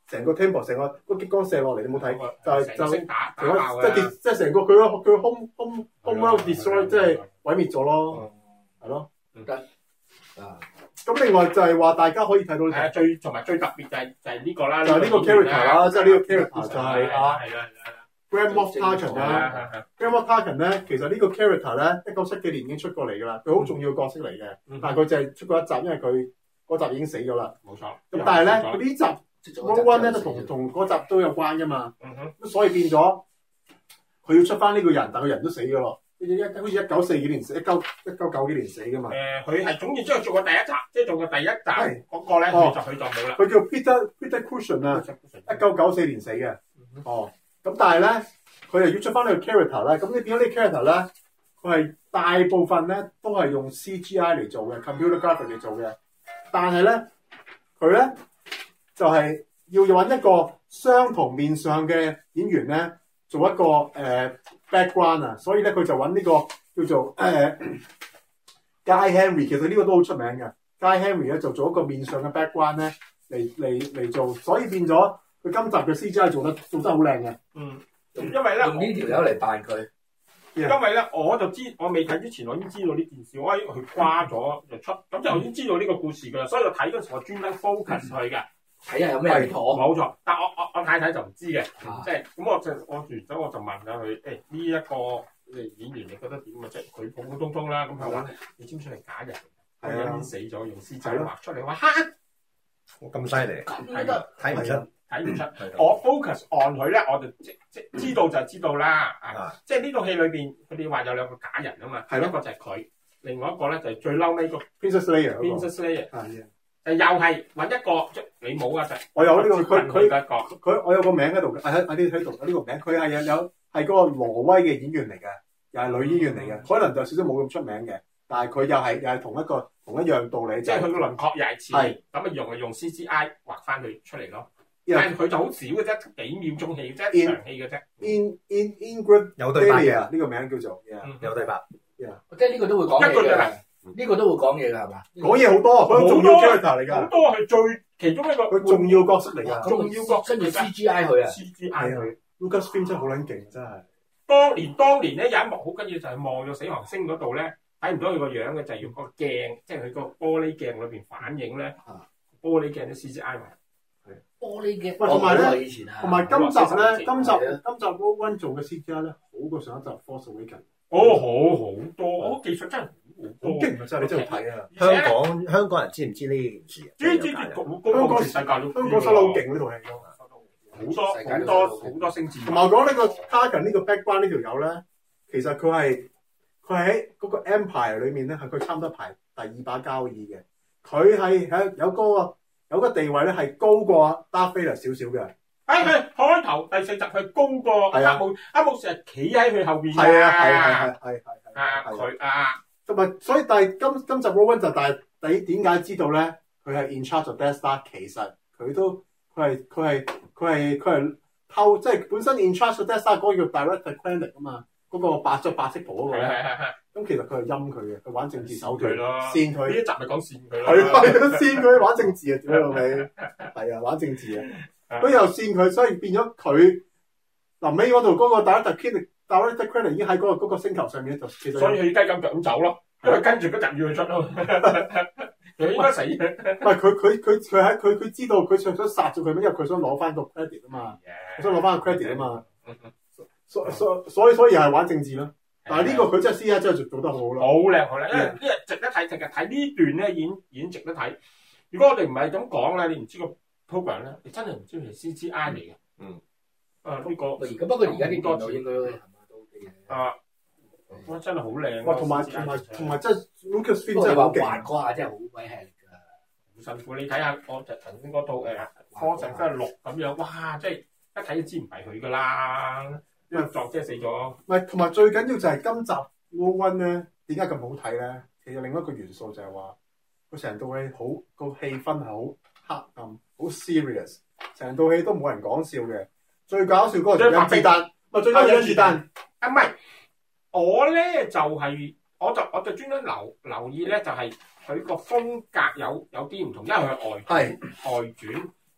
成個 temple 成個個激光射落嚟，你冇睇？就係就成打打成個爆即係跌，即係成個佢個佢 home home home world destroy， 即係毀滅咗咯，係咯。 得啊！ 咁另外就係話大家可以睇到係啊，最同埋最特別就係就係呢個啦， 就係呢個 character 啦，即係呢個 character 就係啊係啦係啦 Grand Moff Tarkin 啦。Grand Moff Tarkin 咧，其實呢個 character 咧，一九七幾年已經出過嚟㗎啦，佢好重要嘅角色嚟嘅，但係佢就係出過一集，因為佢嗰集已經死咗啦。 冇錯。 咁但係咧，佢呢集 Rogue One 咧都同同嗰集都有關㗎嘛，咁所以變咗佢要出翻呢個人，但係個人都死咗咯。一好似一九四幾年死，一九一九九幾年死㗎嘛。 誒，佢係總之之後做過第一集，即係做過第一集嗰個咧，佢就佢就冇啦。 佢叫 Peter Peter Cushing 啊，一九九四年死嘅。哦，咁但係咧，佢又要出翻呢個 character 咧，咁你變咗呢個 character 咧，佢係大部分咧都係用 C G I 嚟做嘅 ，computer graphic 嚟做嘅。但係咧，佢咧就係、是、要揾一個相同面相嘅演員咧，做一個誒、呃、background 啊，所以咧佢就揾呢個叫做誒、呃、Guy Henry， 其實呢個都好出名嘅。Guy Henry 咧就做一個面相嘅 background 咧嚟嚟嚟做，所以變咗佢今集嘅 C G I 做得做得好靚嘅。 嗯，因為咧用呢條友嚟扮佢。 因為咧，我就知我未睇之前，我已經知道呢件事，我已經佢瓜咗就出，咁就已經知道呢個故事㗎啦。所以我睇嗰陣時，我專登 focus 佢嘅， 睇下有咩唔妥。 冇錯，但我我我太太就唔知嘅，即係咁我就我完咗我就問下佢，誒呢一個演員你覺得點啊？即係佢普普通通啦，咁佢話你知唔知係假人？個人已經死咗，用 C G I 畫出嚟，話嚇咁犀利， 咁都睇唔出。 睇唔出，我 focus on 佢咧，我就即即知道就知道啦。啊，即係呢套戲裏邊，佢哋話有兩個假人啊嘛，一個就係佢，另外一個咧就係最嬲尾個 Princess Leia。Princess Leia 誒又係揾一個即你冇啊，就我有呢個佢佢佢佢我有個名喺度嘅，喺喺呢喺度呢個名，佢係有有係嗰個挪威嘅演員嚟嘅，又係女演員嚟嘅，可能就少少冇咁出名嘅，但係佢又係又係同一個同一樣道理， 即係佢個輪廓又係似，咁啊用係用 C G I 畫翻佢出嚟咯。但係佢就好少嘅啫，幾秒鐘戲啫，一場戲嘅啫。 In in Ingrid 有對白啊，呢個名叫做有對白。 即係呢個都會講嘢嘅，呢個都會講嘢㗎係嘛？ 講嘢好多，佢重要 character 嚟㗎。 好多係最其中一個佢重要角色嚟㗎。 重要角色跟住 C G I 佢啊 ，C G I 佢。 Lucasfilm 真係好撚勁，真係。 當年當年咧有一幕好緊要，就係望咗死亡星嗰度咧，睇唔到佢個樣嘅，就係用個鏡，即係佢個玻璃鏡裏邊反映咧，玻璃鏡啲 C G I 埋。 玻璃嘅， 喂，同埋咧，同埋今集咧，今集係今集 Rogue One 做嘅 C G I 咧，好過上一集 Force Awakens。 哦，好好多，我技術真係好勁啊！真係你真係睇啊！ 香港香港人知唔知呢件事？ 知知知，香港世界都香港收得好勁呢套戲， 好多好多好多星戰。 同埋我講呢個 Tarkin 呢個 background 呢條友咧，其實佢係佢喺嗰個 Empire 裏面咧，係佢差唔多排第二把交椅嘅。佢係喺有嗰個有個地位咧，係高過 Darth Vader 少少嘅。 誒佢開頭第四集佢高過阿姆，阿姆成日企喺佢後邊㗎。 係啊係係係係係啊佢啊， 同埋所以但係今今集 Rogue One 就但係你點解知道咧？佢係 in charge of Death Star， 其實佢都佢係佢係佢係佢係偷，即係本身 in charge of Death Star 嗰個叫 Director Krennic 啊嘛，嗰個白着白色袍嗰個咧。咁其實佢係陰佢嘅，佢玩政治手段，扇佢。呢一集咪講扇佢咯。 係係扇佢玩政治啊！屌你老味，係啊玩政治啊！佢又扇佢，所以變咗佢臨尾嗰度嗰個 Director Krennic，Director Krennic 已經喺嗰個嗰個星球上面就其實。 所以佢雞咁腳咁走咯，因為跟住嗰集要佢出咯。佢應該死嘅。 唔係佢佢佢佢喺佢佢知道佢想想殺咗佢咩？因為佢想攞翻個 credit 啊嘛，佢想攞翻個 credit 啊嘛。所所所以所以又係玩政治咯。但係呢個佢真係 C I 真係做做得好好咯， 好靚好靚，因為呢個值得睇，淨係睇呢段咧，已經已經值得睇。如果我哋唔係咁講咧，你唔知個 program 咧，你真係唔知係 C G I 嚟嘅。嗯。啊呢個。 而家不過而家啲電腦應該係嘛都 OK 嘅。啊， 哇！真係好靚。 哇！同埋同埋同埋真係 Lucasfilm 真係好勁。 畫嗰下真係好鬼吃力㗎。 好辛苦，你睇下我就頭先嗰套誒《科神真係六》咁樣，哇！即係一睇就知唔係佢㗎啦。因為作者死咗， 唔係同埋最緊要就係今集 Rogue One 咧，點解咁好睇咧？其實另一個元素就係話，佢成套戲好個氣氛係好黑暗、好 serious， 成套戲都冇人講笑嘅。最搞笑嗰個就甄子丹，咪最搞笑甄子丹。 啊唔係，我咧就係、是，我就我就專登留留意咧，就係佢個風格有有啲唔同，因為佢外係外傳。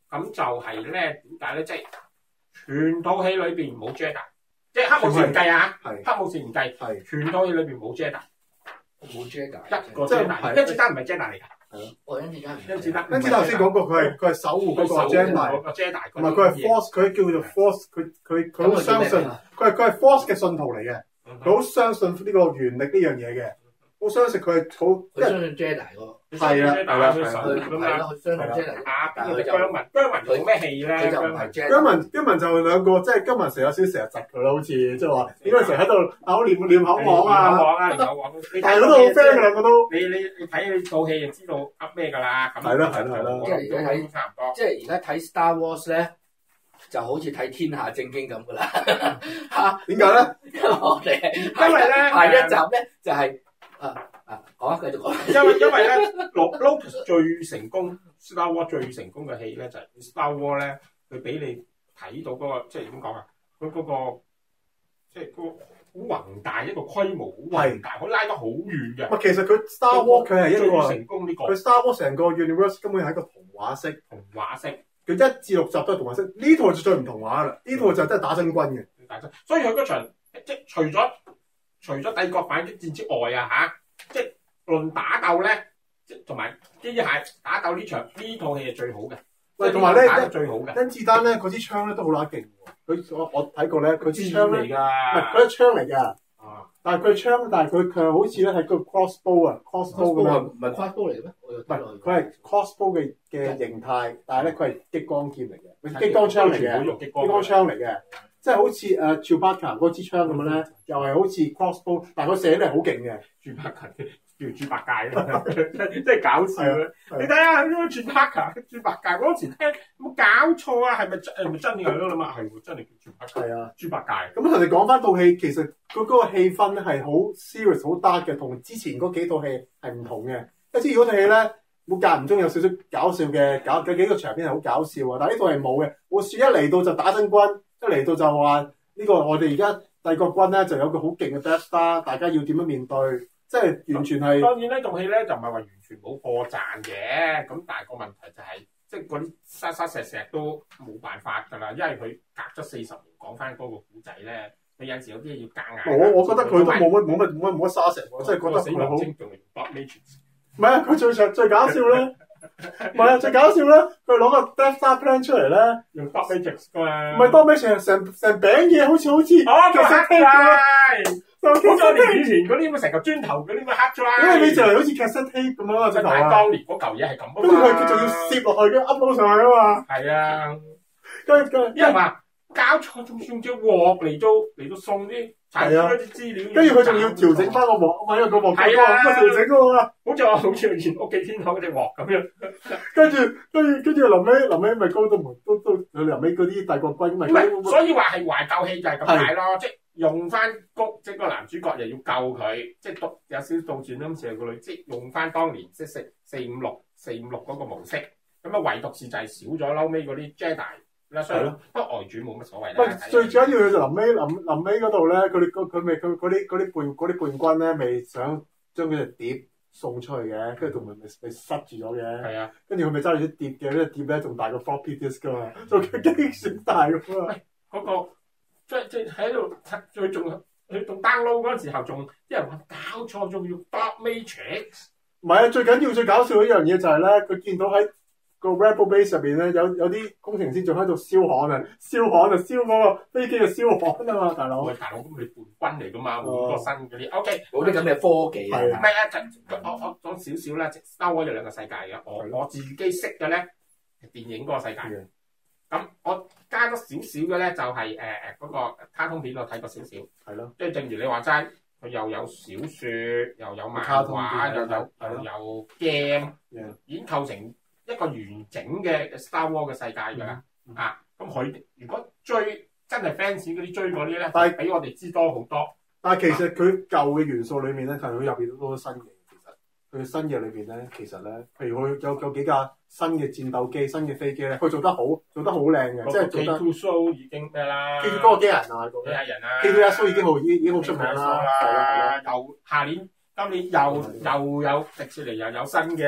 咁就係咧點解咧？即係全套戲裏邊冇 Jedi，即係黑武士唔計啊！ 係黑武士唔計， 係全套戲裏邊冇 Jedi， 冇 Jedi， 一個即係 Jedi， 係甄子丹唔係 Jedi 嚟㗎。 哦，甄子丹， 甄子丹， 跟住頭先講過，佢係佢係守護嗰個 Jedi， 個 Jedi， 同埋佢係 Force，佢叫做 Force，佢佢佢好相信，佢係佢係 Force 嘅信徒嚟嘅，佢好相信呢個原力呢樣嘢嘅，好相信佢係好， 佢相信 Jedi 喎。 係啊係啊佢係啊佢係咯，佢相信 Jedi。 啊，邊個姜文？姜文做咩戲咧？ 佢就唔係姜文 Jedi。 姜文姜文就兩個，即係姜文成日有少少成日窒佢啦，好似即係話點解成日喺度口念念口簧啊？ 講啊，口簧， 但係嗰都好 friend 嘅兩個都。 你你你睇你套戲就知道噏咩㗎啦。咁係咯係咯係咯即係而家睇差唔多。 即係而家睇 Star Wars 咧，就好似睇天下正經咁㗎啦。嚇點解咧？ 因為我哋因為咧下一集咧就係啊啊講啊，繼續講。 因為因為咧，Lucas 最成功 Star Wars 最成功嘅戲咧，就係 Star Wars 咧，佢俾你睇到嗰個即係點講啊？佢嗰個即係個好宏大一個規模，好宏大，可以拉得好遠嘅。 唔係，其實佢 Star Wars 佢係一個最成功呢個， 佢 Star Wars 成個 universe 根本係一個童話式， 童話式。 佢一至六集都係童話式，呢套就最唔童話啦，呢套就真係打真軍嘅。 所以佢嗰場即係除咗除咗帝國反擊戰之外啊嚇，即係論打鬥咧，即同埋機械打鬥呢場呢套戲係最好嘅。 喂，同埋咧， 打得最好嘅。 甄子丹咧，嗰支槍咧都好乸勁喎。佢我我睇過咧，佢支槍咧， 嚟㗎， 唔係佢係槍嚟㗎。 啊！ 但係佢槍，但係佢佢好似咧係個 crossbow 啊，crossbow 咁樣。 唔係 crossbow 嚟嘅咩？ 唔係，佢係 crossbow 嘅嘅形態，但係咧佢係激光劍嚟嘅，佢激光槍嚟嘅，激光槍嚟嘅，即係好似誒 Chewbacca 嗰支槍咁樣咧，又係好似 crossbow，但係佢射得係好勁嘅。 Chewbacca 叫豬八戒咯，真係搞笑啊！你睇下呢個豬八戒，豬八戒嗰時聽有冇搞錯啊？係咪真係咪真嘅咯？諗下係喎，真係叫豬八戒。 係啊， 豬八戒。 咁同你講翻套戲，其實佢嗰個氣氛咧係好 serious、好 dark 嘅，同之前嗰幾套戲係唔同嘅。因為之前嗰套戲咧，會間唔中有少少搞笑嘅，搞嘅幾個場面係好搞笑啊。但係呢套係冇嘅，我説一嚟到就打真軍，一嚟到就話呢個我哋而家帝國軍咧就有個好勁嘅 Death Star，大家要點樣面對？即係完全係。 當然呢套戲咧就唔係話完全冇破綻嘅，咁但係個問題就係、是，即係嗰啲沙沙石石都冇辦法㗎啦，因為佢隔咗四十年講翻嗰個古仔咧，你有陣時有啲嘢要夾硬。 我我覺得佢都冇乜冇乜冇乜冇乜沙石，我真係覺得佢好。唔係啊！佢最最最搞笑咧，唔係啊！最搞笑咧，佢攞個 Death Star plan 出嚟咧， 用 Dark Matrix 㗎嘛。 唔係 Dark Matrix，成成餅嘢，好似好似。 哦，個黑膠。好多年以前嗰啲咁成嚿磚頭嗰啲咁嘅黑磚。 因為你就係好似 cassette tape 咁樣啊， 即係當年嗰嚿嘢係咁啊嘛。 跟住佢佢仲要攝落去，跟住 upload 上去啊嘛。 係啊， 跟住因為話搞錯，仲用隻鑊嚟到嚟到送啲查嗰啲資料。 跟住佢仲要調整翻個鑊，因為個鑊係啊，咁調整㗎嘛。 好似我好似以前屋企天台嗰隻鑊咁樣。 跟住跟住跟住臨尾臨尾咪高到門都都佢臨尾嗰啲帝國軍咪。 唔係，所以話係懷舊戲就係咁解咯，即係。用翻谷，即係個男主角又要救佢，即係倒有少少倒轉啦。咁成個女，即係用翻當年即係四四五六四五六嗰個模式。咁啊，唯獨是就係少咗嬲尾嗰啲 Jedi 啦，所以不過外傳冇乜所謂啦。 最主要佢就臨尾臨臨尾嗰度咧，佢哋佢咪佢嗰啲嗰啲叛嗰啲叛軍咧，未想將佢隻碟送出去嘅，跟住同埋咪咪塞住咗嘅。係啊，跟住佢咪揸住啲碟嘅，嗰隻碟咧仲大過 floppy disk 噶嘛，仲驚算大噶嘛。 嗰個。即即喺度，佢仲佢仲 download 嗰陣時候，仲啲人話搞錯，仲要 Dark Matrix。 唔係啊，最緊要最搞笑一樣嘢就係咧，佢見到喺個 Rebel Base 入邊咧，有有啲工程師仲喺度燒焊啊，燒焊啊，燒嗰個飛機嘅燒焊啊嘛，大佬。 喂，大佬咁你叛軍嚟噶嘛，好多新嗰啲。O K， 冇啲咁嘅科技啊。 唔係啊，就我我講少少啦，Star Wars有兩個世界嘅。我我自己識嘅咧係電影嗰個世界嘅。咁我加多少少嘅咧，就係誒誒嗰個卡通片我睇過少少，係咯。即係正如你話齋，佢又有小説，又有漫畫，又有又有 game，已經構成一個完整嘅 Star Wars 嘅世界㗎啦。啊，咁佢如果追真係 fans 嗰啲追嗰啲咧，但係比我哋知多好多。 但係其實佢舊嘅元素裡面咧，其實佢入邊都多新嘅。佢新嘅裏邊咧，其實咧，譬如佢有有幾架新嘅戰鬥機、新嘅飛機咧，佢做得好，做得好靚嘅，即係做得。K two Show 已經咩啦 ？K two 嗰個機人啊， 機械人啊 ！K two Show 已經好，已已經好出名啦。 係啦，又下年、今年又又有迪士尼又有新嘅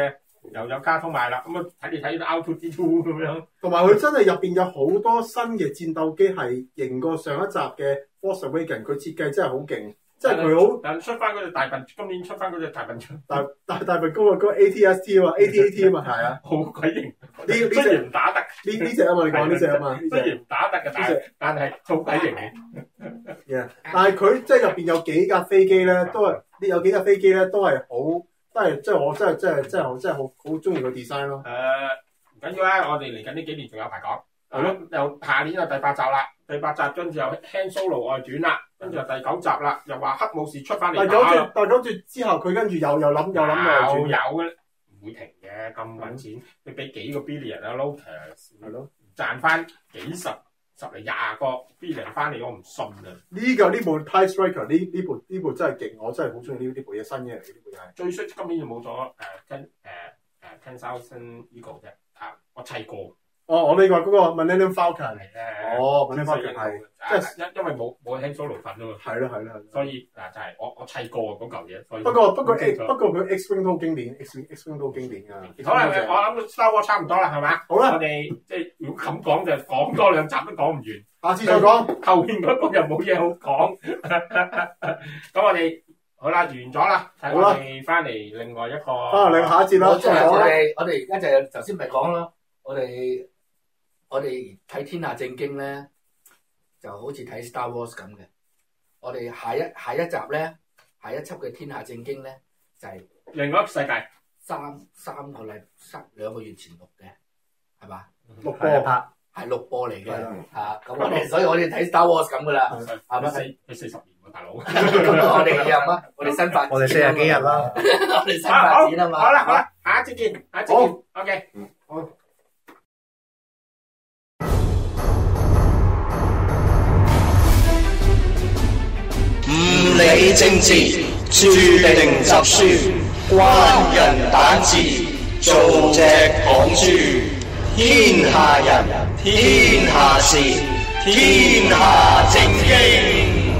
又有卡通賣啦，咁啊睇你睇到 R two D two 咁樣。 同埋佢真係入邊有好多新嘅戰鬥機係型過上一集嘅 Force Awakens，佢設計真係好勁，即係佢好。 但出翻嗰隻大笨，今年出翻嗰隻大笨象。 大大大笨高啊，嗰個 A T S T 啊嘛 ，A T A T 啊嘛，係啊， 好鬼型。 呢呢雖然唔打得， 呢呢隻啊嘛，你講呢隻啊嘛，呢雖隻。 然唔打得嘅，但係但係好鬼型嘅。 Yeah， 但係佢即係入邊有幾架飛機咧，都係呢有幾架飛機咧，都係好，都係即係我真係真係真係真係好好中意個 design 咯。 誒唔緊要啦，我哋嚟緊呢幾年仲有排講。 係咯， 又下年就第八集啦，第八集跟住又 Han Solo 外傳啦，跟住又第九集啦，又話黑武士出翻嚟第九打啦。 節第九節之後，佢跟住又又諗又諗外有傳。 有嘅，唔會停嘅，咁揾錢，你俾幾個 billion 啊 Lucas， 係咯， 賺翻幾十十嚟廿個 billion 翻嚟，我唔信啊！ 呢個呢部 TIE Striker 呢呢部呢部真係勁，我真係好中意呢呢部嘢，新嘢嚟嘅呢部嘢係。 最衰今年就冇咗誒跟誒誒 Ten Thousand Eagle 啫，啊我砌過。 哦，我呢個嗰個 Millennium Falcon 嚟嘅。 哦，Millennium Falcon 係，即係因因為冇冇 Han Solo 份啊嘛。 係咯係咯係咯。 所以嗱就係我我砌過嗰嚿嘢，所以不過不過好清楚不過佢 X Wing 都好經典，X X Wing 都好經典㗎。 好啦，我諗 Star Wars 差唔多啦，係嘛？ 好啦我哋即係如果咁講就講多兩集都講唔完。 下次再講。 後面嗰個又冇嘢好講。咁我哋好啦，完咗啦，睇我哋翻嚟另外一個。 翻嚟下一節啦， 我即係再講啦。 我哋我哋而家就頭先咪講咯，我哋我哋睇天下正經咧，就好似睇 Star Wars 咁嘅。我哋下一下一集咧，下一輯嘅天下正經咧，就係、是、 另外一個世界。 三三個禮三兩個月前錄嘅，係嘛？ 錄播係錄播嚟嘅係啦嚇，咁我哋所以我哋睇 Star Wars 咁噶啦，係咪？ 四佢四十年喎，大佬。 咁我哋又乜？我哋新發展， 我哋四十幾日啦。 我哋新發展啊嘛。 好啦好啦，下一節見，下一節見。OK。 好。 唔理政治，注定執輸。關人膽字，做隻港豬。天下人，天下事，天下正經。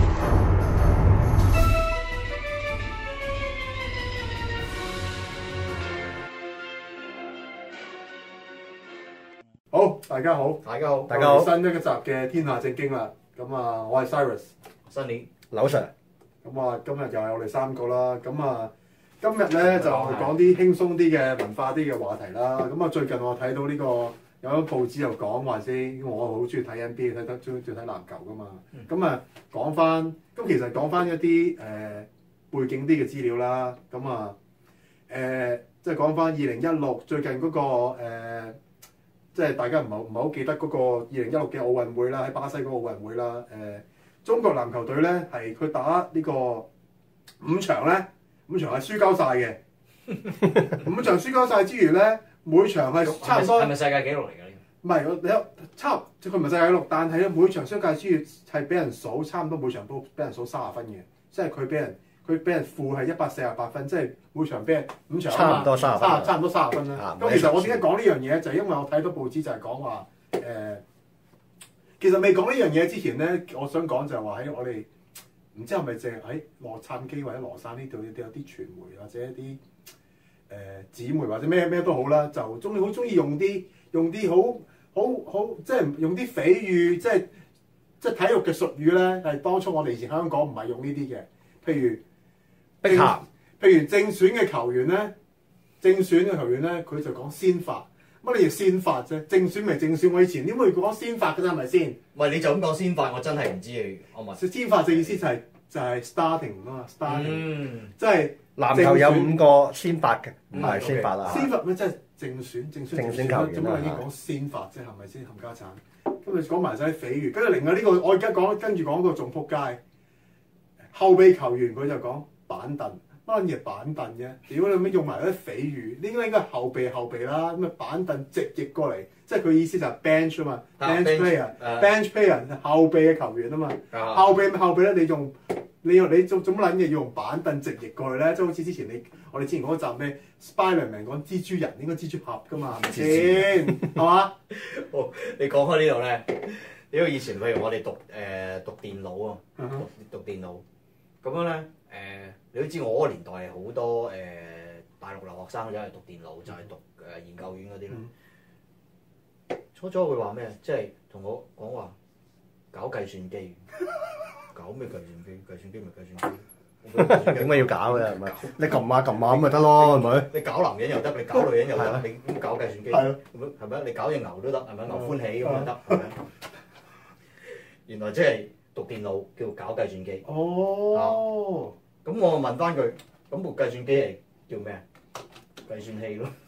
好，大家好， 大家好， 大家好新一集嘅天下正經啦。咁啊，我係 Cyrus， 新年劉 Sir， 咁啊，今日又係我哋三個啦。咁啊，今日咧就講啲輕鬆啲嘅文化啲嘅話題啦。咁啊，最近我睇到呢、這個有咗報紙又講話先，我好中意睇 N B A，睇得中意睇籃球噶嘛。咁啊、嗯，講翻，咁其實講翻一啲誒、呃、背景啲嘅資料啦。咁啊，誒、呃、即係講翻二零一六最近嗰、那個、呃即係大家唔係唔係好記得嗰個二零一六嘅奧運會啦，喺巴西嗰個奧運會啦。誒、呃，中國籃球隊咧係佢打呢個五場咧，五場係輸交晒嘅。五場輸交晒之餘咧，每場係差唔多。 係咪世界紀錄嚟㗎？ 唔係，我你差佢唔係世界紀錄，但係咧每場輸交之餘係俾人數，差唔多每場都俾人數三十分嘅，即係佢俾人佢俾人負係一百四十八分，即係每場俾人五場差唔多三十分， 差唔多三十分啦。咁其實我點解講呢樣嘢就係因為我睇到報紙就係講話誒，其實未講呢樣嘢之前咧，我想講就係話喺我哋唔知係咪淨係喺洛杉磯或者羅山呢度都有啲傳媒或者一啲誒紙媒或者咩咩都好啦，就中意好中意用啲用啲好好好即係用啲比喻，即係即係體育嘅術語咧，係當初我哋以前香港唔係用呢啲嘅，譬如。 碧咸， 譬如正選嘅球員咧，正選嘅球員咧，佢就講先發，乜你要先發啫？正選咪正選，我以前點會講先發嘅啫？係咪先？ 喂，你就咁講先發，我真係唔知你，我問。 先發嘅意思就係、就係、starting 啊嘛 ，starting，、 嗯、 即係籃球有五個先發嘅，唔係先發啦。 先發咩？即係正選，正選正選球員做乜已經講先發啫？係咪先冚家產？咁你講埋晒啲比喻，跟住另外呢個我而家講跟住講個仲撲街，後備球員佢就講板凳。乜嘢板凳啫？屌你咩用埋嗰啲比喻？呢個應該後備後備啦，咁啊板凳直譯過嚟，即係佢意思就係 bench 啊嘛 ，bench player，bench player 後備嘅球員啊嘛，後備咪後備咧？你用你用你做做乜撚嘢要用板凳直譯過去咧？即係好似之前你我哋之前嗰集咩 Spiderman 講蜘蛛人應該蜘蛛俠噶嘛，係咪先？係嘛？ 哦，你講開呢度咧，因為以前譬如我哋讀誒、呃、讀電腦啊，讀讀電腦咁樣咧誒。呃你都知我嗰個年代係好多誒、呃、 大陸留學生走去讀電腦，就係、是、讀誒研究院嗰啲咧。嗯、初初佢話咩？即係同我講話搞計算機，搞咩計算機？計算機咪計算機。 點解要搞嘅？係咪？你撳下撳下咁咪得咯，係咪？ 你搞男人又得，你搞女人又得，你咁搞計算機， 係係咪？你搞隻牛都得，係咪？牛歡喜咁就得，係咪？原來即係讀電腦叫搞計算機。 哦。 咁、啊、我問翻佢，咁部計算機係叫咩？計算器咯。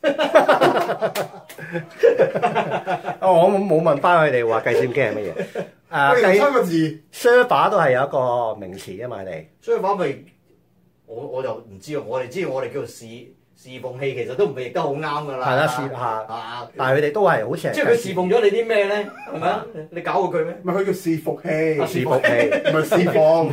哦，我冇問翻佢哋話計算機係乜嘢。誒計三個字 server 都係有一個名詞啊嘛，你哋 server 咪我我就唔知啊，我哋知道我哋叫做侍侍奉器，其實都唔係譯得好啱㗎啦。 係啦，試下。啊！但係佢哋都係好似係。 即係佢侍奉咗你啲咩咧？係咪啊？你搞過佢咩？ 咪佢叫伺服器， 伺服器， 唔係侍奉。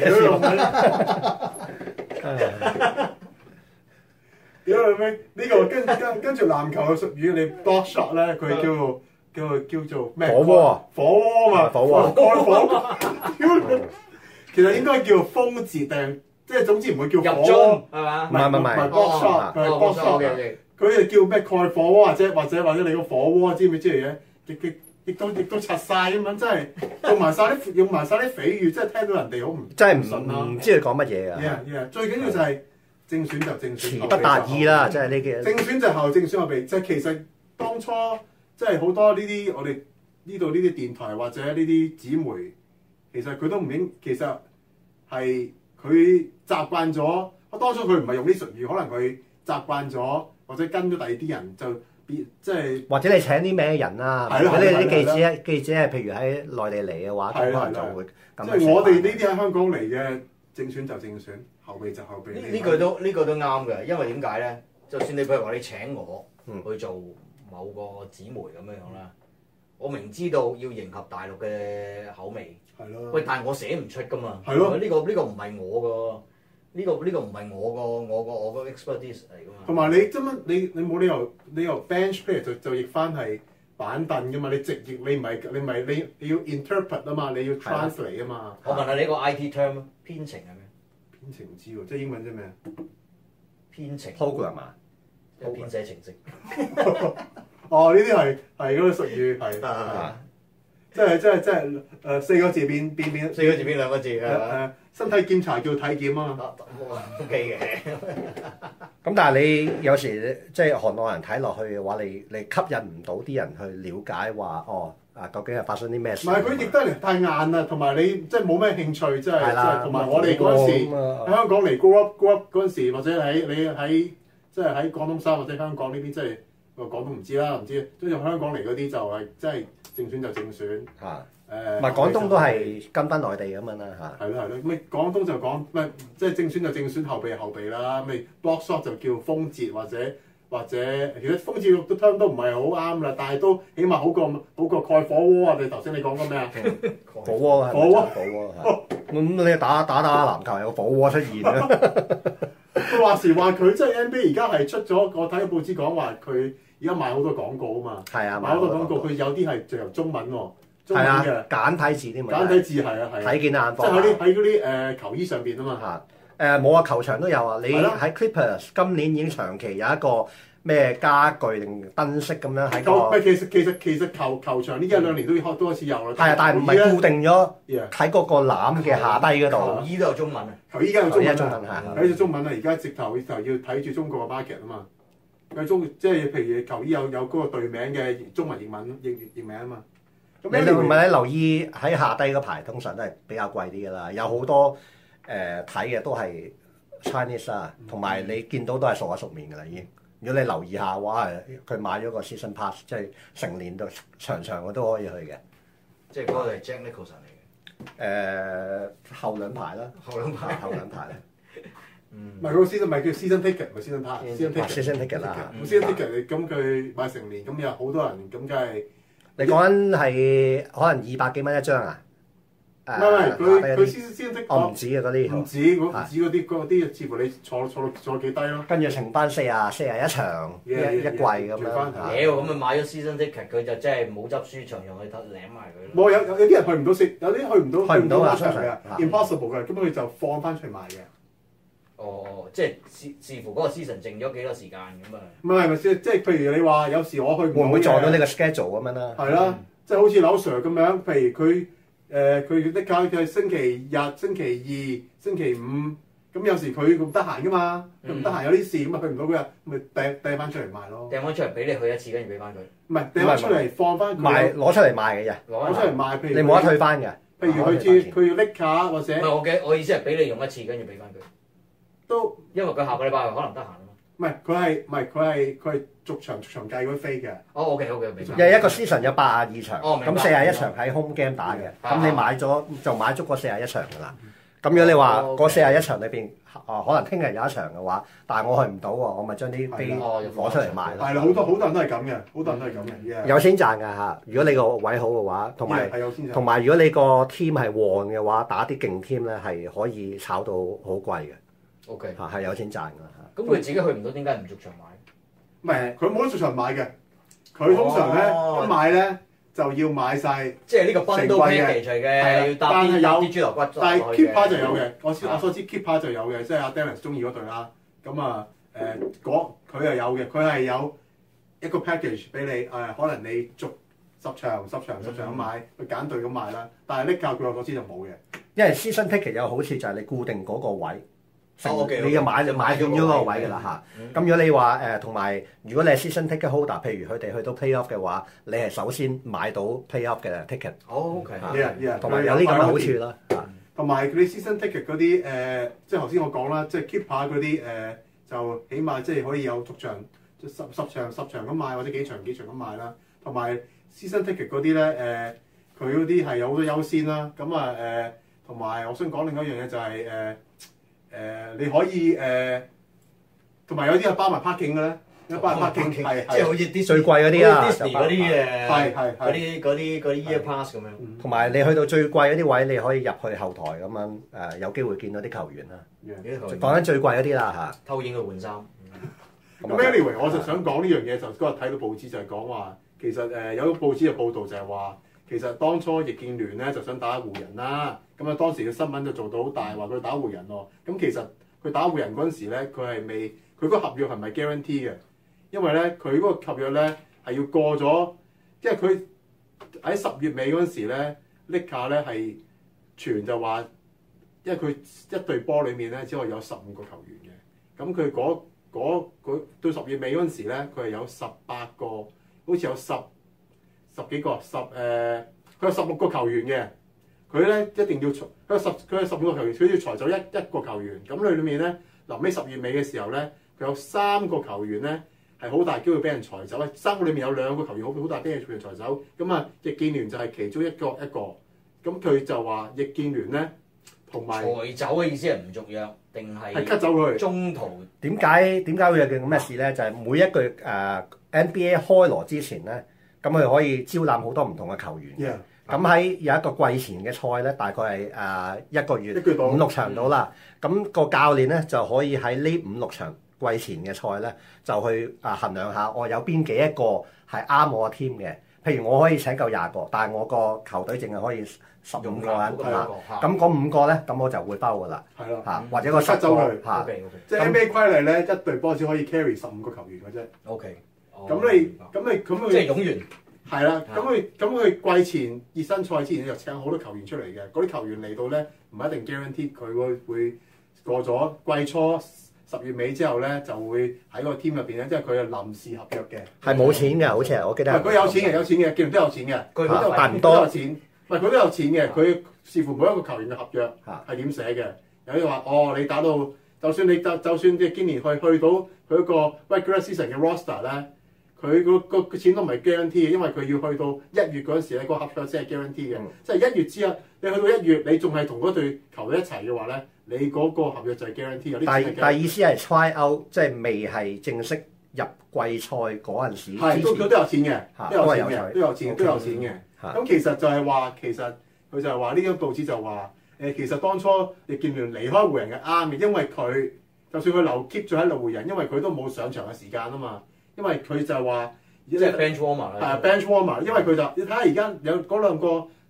屌你咩？呢個跟跟跟住籃球嘅術語，你 block shot 咧，佢叫叫叫做咩？ 火鍋。 火鍋嘛。 火鍋。 開火。其實應該叫封字定，即係總之唔會叫火鍋， 係嘛？ 唔係唔係唔係 block shot，佢係 block shot 嘅。佢哋叫咩蓋火鍋或者或者或者你個火鍋知唔知之類嘅？亦亦亦都亦都拆晒咁樣，真係用埋晒啲用埋晒啲比喻，真係聽到人哋好唔真係順啊！ 唔知佢講乜嘢啊 yeah yeah 最緊要就係正選就正選， 詞不達意啦，即係呢啲。 正選就後，正選後備。即係其實當初即係好多呢啲我哋呢度呢啲電台或者呢啲紙媒，其實佢都唔應，其實係佢習慣咗。當初佢唔係用啲術語，可能佢習慣咗，或者跟咗第二啲人就變即係。或者你請啲咩人啊？如果你啲記者記者係譬如喺內地嚟嘅話，可能就會咁。即係我哋呢啲喺香港嚟嘅正選就正選，後備就後備。 呢呢句都呢個都啱嘅，因為點解咧？就算你譬如話你請我去做某個紙媒咁樣樣啦，我明知道要迎合大陸嘅口味， 係咯。喂， 但係我寫唔出㗎嘛。 係咯。 呢個呢個唔係我個。呢、這個呢、這個唔係我個我個我個 expertise 嚟㗎嘛。同埋你真乜你你冇理由你由 bench player 就就譯翻係板凳㗎嘛？你直譯你唔係你唔係你你要 interpret 啊嘛，你要 translate 啊嘛。我問下你個 I T term 編程係咩？編程唔知喎，即係英文啫咩？編程 program 啊，即係編寫程式。哦，呢啲係係嗰個術語係。即係即係即係誒四個字變變變四個字變兩個字嘅誒身體檢查叫體檢啊嘛。O K 嘅。咁但係你有時即係韓國人睇落去嘅話，你你吸引唔到啲人去了解話哦啊究竟係發生啲咩事？唔係佢譯得嚟太硬啦，同埋你即係冇咩興趣，即係即係同埋我哋嗰陣時喺香港嚟 grow up grow up 嗰陣時，或者喺你喺即係喺廣東省或者香港呢邊即係。個廣東唔知啦，唔知，即係香港嚟嗰啲就係即係正選就正選嚇，誒，唔係廣東都係跟翻內地咁樣啦嚇。係咯係咯，咪廣東就講咪即係正選就正選，後備後備啦，咪 block shot 就叫封節或者或者其實封節都聽都唔係好啱啦，但係都起碼好過好過蓋火鍋啊！你頭先你講緊咩啊？火鍋啊！火鍋火鍋嚇，咁你打打打籃球有個火鍋出現啦。佢話時話佢即係 N B A 而家係出咗，我睇報紙講話佢。而家賣好多廣告啊嘛，係啊，賣好多廣告，佢有啲係就由中文喎，中文嘅簡體字添，簡體字係啊係，睇見眼科，即係喺啲喺嗰啲誒球衣上邊啊嘛嚇，誒冇啊，球場都有啊，你喺 Clippers 今年已經長期有一個咩家具定燈飾咁樣喺個，其實其實其實球球場呢一兩年都開多一次有啦，係啊，但係唔係固定咗喺嗰個籃嘅下低嗰度，球衣都有中文啊，球衣而家有中文啊，睇住中文啊，而家直頭就要睇住中國嘅 market 啊嘛。佢中即係譬如球衣有有嗰個隊名嘅中文、英文、英譯名啊嘛。咁你唔係你留意喺下低嗰排，通常都係比較貴啲㗎啦。有好多誒睇嘅都係 Chinese 啊，同埋你見到都係熟口熟面㗎啦已經。如果你留意下，哇！佢買咗個 season pass， 即係成年都場場我都可以去嘅。即係嗰個係 Jack Nicholson 嚟嘅。誒後兩排啦，後兩排後兩排啦。唔係嗰個 season 咪叫 season ticket 咪 season pass，season ticket 啦。season ticket 你咁佢買成年，咁有好多人咁，梗係你講緊係可能二百幾蚊一張啊？唔係唔係，佢佢 season ticket 我唔止啊嗰啲，唔止嗰唔止嗰啲嗰啲，似乎你坐坐坐幾低咯。跟住乘翻四啊四啊一場一一季咁樣。屌咁咪買咗 season ticket，佢就真係冇執輸場，讓佢攬埋佢。冇有有有啲人去唔到食，有啲去唔到去唔到場嘅，impossible 嘅，咁佢就放翻出嚟賣嘅。 哦，即係視視乎嗰個 season 剩咗幾多時間咁啊？ 唔係咪先？即係譬如你話有時我去會唔會撞到你個 schedule 咁樣啦？ 係啦，即係好似劉 Sir 咁樣，譬如佢誒佢的卡佢星期日、星期二、星期五，咁有時佢唔得閒噶嘛，佢唔得閒有啲事咁啊去唔到嗰日，咪掟掟翻出嚟賣咯。 掟翻出嚟俾你去一次，跟住俾翻佢。 唔係掟翻出嚟放翻賣攞出嚟賣嘅啫， 攞出嚟賣。譬如你冇得退翻嘅。 譬如佢知佢要拎卡或者唔係我嘅，我意思係俾你用一次，跟住俾翻佢。 都因為佢下個禮拜可能得閒啊嘛。 唔係佢係唔係佢係佢係逐場逐場計嗰啲飛嘅。 哦 OK OK 明白。 因為一個 season 有八十二場，咁四十一場喺 home game 打嘅，咁你買咗就買足嗰四十一場㗎啦。咁如果你話嗰四十一場裏邊，啊可能聽日有一場嘅話，但係我去唔到喎，我咪將啲飛攞出嚟賣咯。 係啦，好多好多人都係咁嘅，好多人都係咁嘅。 有錢賺㗎嚇！如果你個位好嘅話，同埋同埋如果你個 team 係旺嘅話，打啲勁 team 咧係可以炒到好貴嘅。OK 嚇係有錢賺㗎嚇。咁佢自己去唔到，點解唔逐場買？ 唔係佢冇得逐場買嘅，佢通常咧一買咧。就要買晒， 即係呢個 bundle package嘅，要搭啲有啲豬頭骨。 但係 Keeper 就有嘅，我我所知 Keeper 就有嘅，即係阿 Dennis 中意嗰隊啦。咁啊誒，嗰佢又有嘅，佢係有一個 package 俾你誒，可能你逐十場、十場、十場咁買，去揀隊咁買啦。但係呢教佢我所知就冇嘅， 因為 season ticket 有好處就係你固定嗰個位。你要買就買中咗嗰個位㗎啦嚇。咁如果你話誒同埋，如果你係 season ticket holder，譬如佢哋去到 playoff 嘅話，你係首先買到 playoff 嘅 ticket。 哦 OK。 同埋有呢咁嘅好處啦。 同埋你 season ticket 嗰啲誒，即係頭先我講啦，即係 keeper 嗰啲誒，就起碼即係可以有逐場十十場十場咁買，或者幾場幾場咁買啦。同埋 season ticket 嗰啲咧誒，佢嗰啲係有好多優先啦。咁啊誒，同埋我想講另一樣嘢就係誒。誒、呃、你可以誒，同、呃、埋有啲係包埋 parking 嘅咧，有包埋 parking 係即係好似啲最貴嗰啲啊 Disney 嗰啲誒，係係嗰啲嗰啲嗰啲 year pass 咁樣。同埋你去到最貴嗰啲位，你可以入去後台咁樣誒、呃，有機會見到啲球員啦。講緊最貴嗰啲啦嚇，偷影佢換衫。 咁 anyway，我就想講呢樣嘢，就嗰日睇到報紙就係講話，其實誒、呃、有個報紙嘅報導就係話，其實當初易建聯咧就想打湖人啦。咁啊，當時嘅新聞就做到好大，話佢打湖人喎。咁其實佢打湖人嗰陣時咧，佢係未，佢嗰個合約係咪 guarantee 嘅？因為咧，佢嗰個合約咧係要過咗，因為佢喺十月尾嗰陣時咧 Lakers 咧係傳就話，因為佢一隊波裡面咧只可以有十五個球員嘅。咁佢嗰嗰嗰到十月尾嗰陣時咧，佢係有十八個，好似有十十幾個十誒，佢有十六個球員嘅。佢咧一定要裁，佢有十佢有十五個球員，佢要裁走一一個球員。咁佢裏面咧，臨尾十月尾嘅時候咧，佢有三個球員咧係好大機會俾人裁走。三個裏面有兩個球員好好大機會俾人裁走。咁啊，易建聯就係其中一個一個。咁佢就話易建聯咧同埋裁走嘅意思係唔續約定係係 cut 走佢中途？點解點解會有件咁嘅事咧？就係、是、每一句誒、uh, N B A 開鑼之前咧，咁佢可以招攬好多唔同嘅球員。 Yeah. 咁喺有一個季前嘅賽咧，大概係誒一個月五六場到啦。咁、嗯、個教練咧就可以喺呢五六場季前嘅賽咧，就去啊衡量下我有邊幾一個係啱我個 team 嘅。譬如我可以請夠廿個，但係我個球隊淨係可以十五個人嚇。咁嗰五個咧，咁我就會包噶啦。 係咯嚇，或者個失走佢嚇。 即係 N B A 規例咧，一隊波只可以 carry 十五個球員嘅啫。 O K。 咁你咁你咁佢即係冗員。 係啦，咁佢咁佢季前熱身賽之前就請好多球員出嚟嘅，嗰啲球員嚟到咧唔一定 guarantee 佢會會過咗季初十月尾之後咧就會喺個 team 入邊咧，即係佢係臨時合約嘅。係冇錢嘅，好似係我記得。佢有錢嘅，有錢嘅，既然都有錢嘅，佢都但唔多。都有錢，唔係佢都有錢嘅，佢視乎每一個球員嘅合約係點寫嘅。有啲話哦，你打到就算你就就算即係今年去去到佢一個 regular season 嘅 roster 咧。佢個個錢都唔係 guarantee 嘅，因為佢要去到一月嗰陣時咧，個合約先係 guarantee 嘅。嗯、即係一月之後，你去到一月，你仲係同嗰隊球隊一齊嘅話咧，你嗰個合約就係 guarantee 嘅。但但意思係 try out，即係未係正式入季賽嗰陣時。係都都有錢嘅，都有錢嘅，都有錢，都有錢嘅。咁其實就係話，其實佢就係話呢張報紙就話，誒其實當初易建聯離開湖人嘅啱嘅，因為佢就算佢留 keep 咗喺湖人，因為佢都冇上場嘅時間啊嘛。因為佢就係話， 即係 bench warmer 係 bench warmer，因為佢就你睇下而家有嗰兩個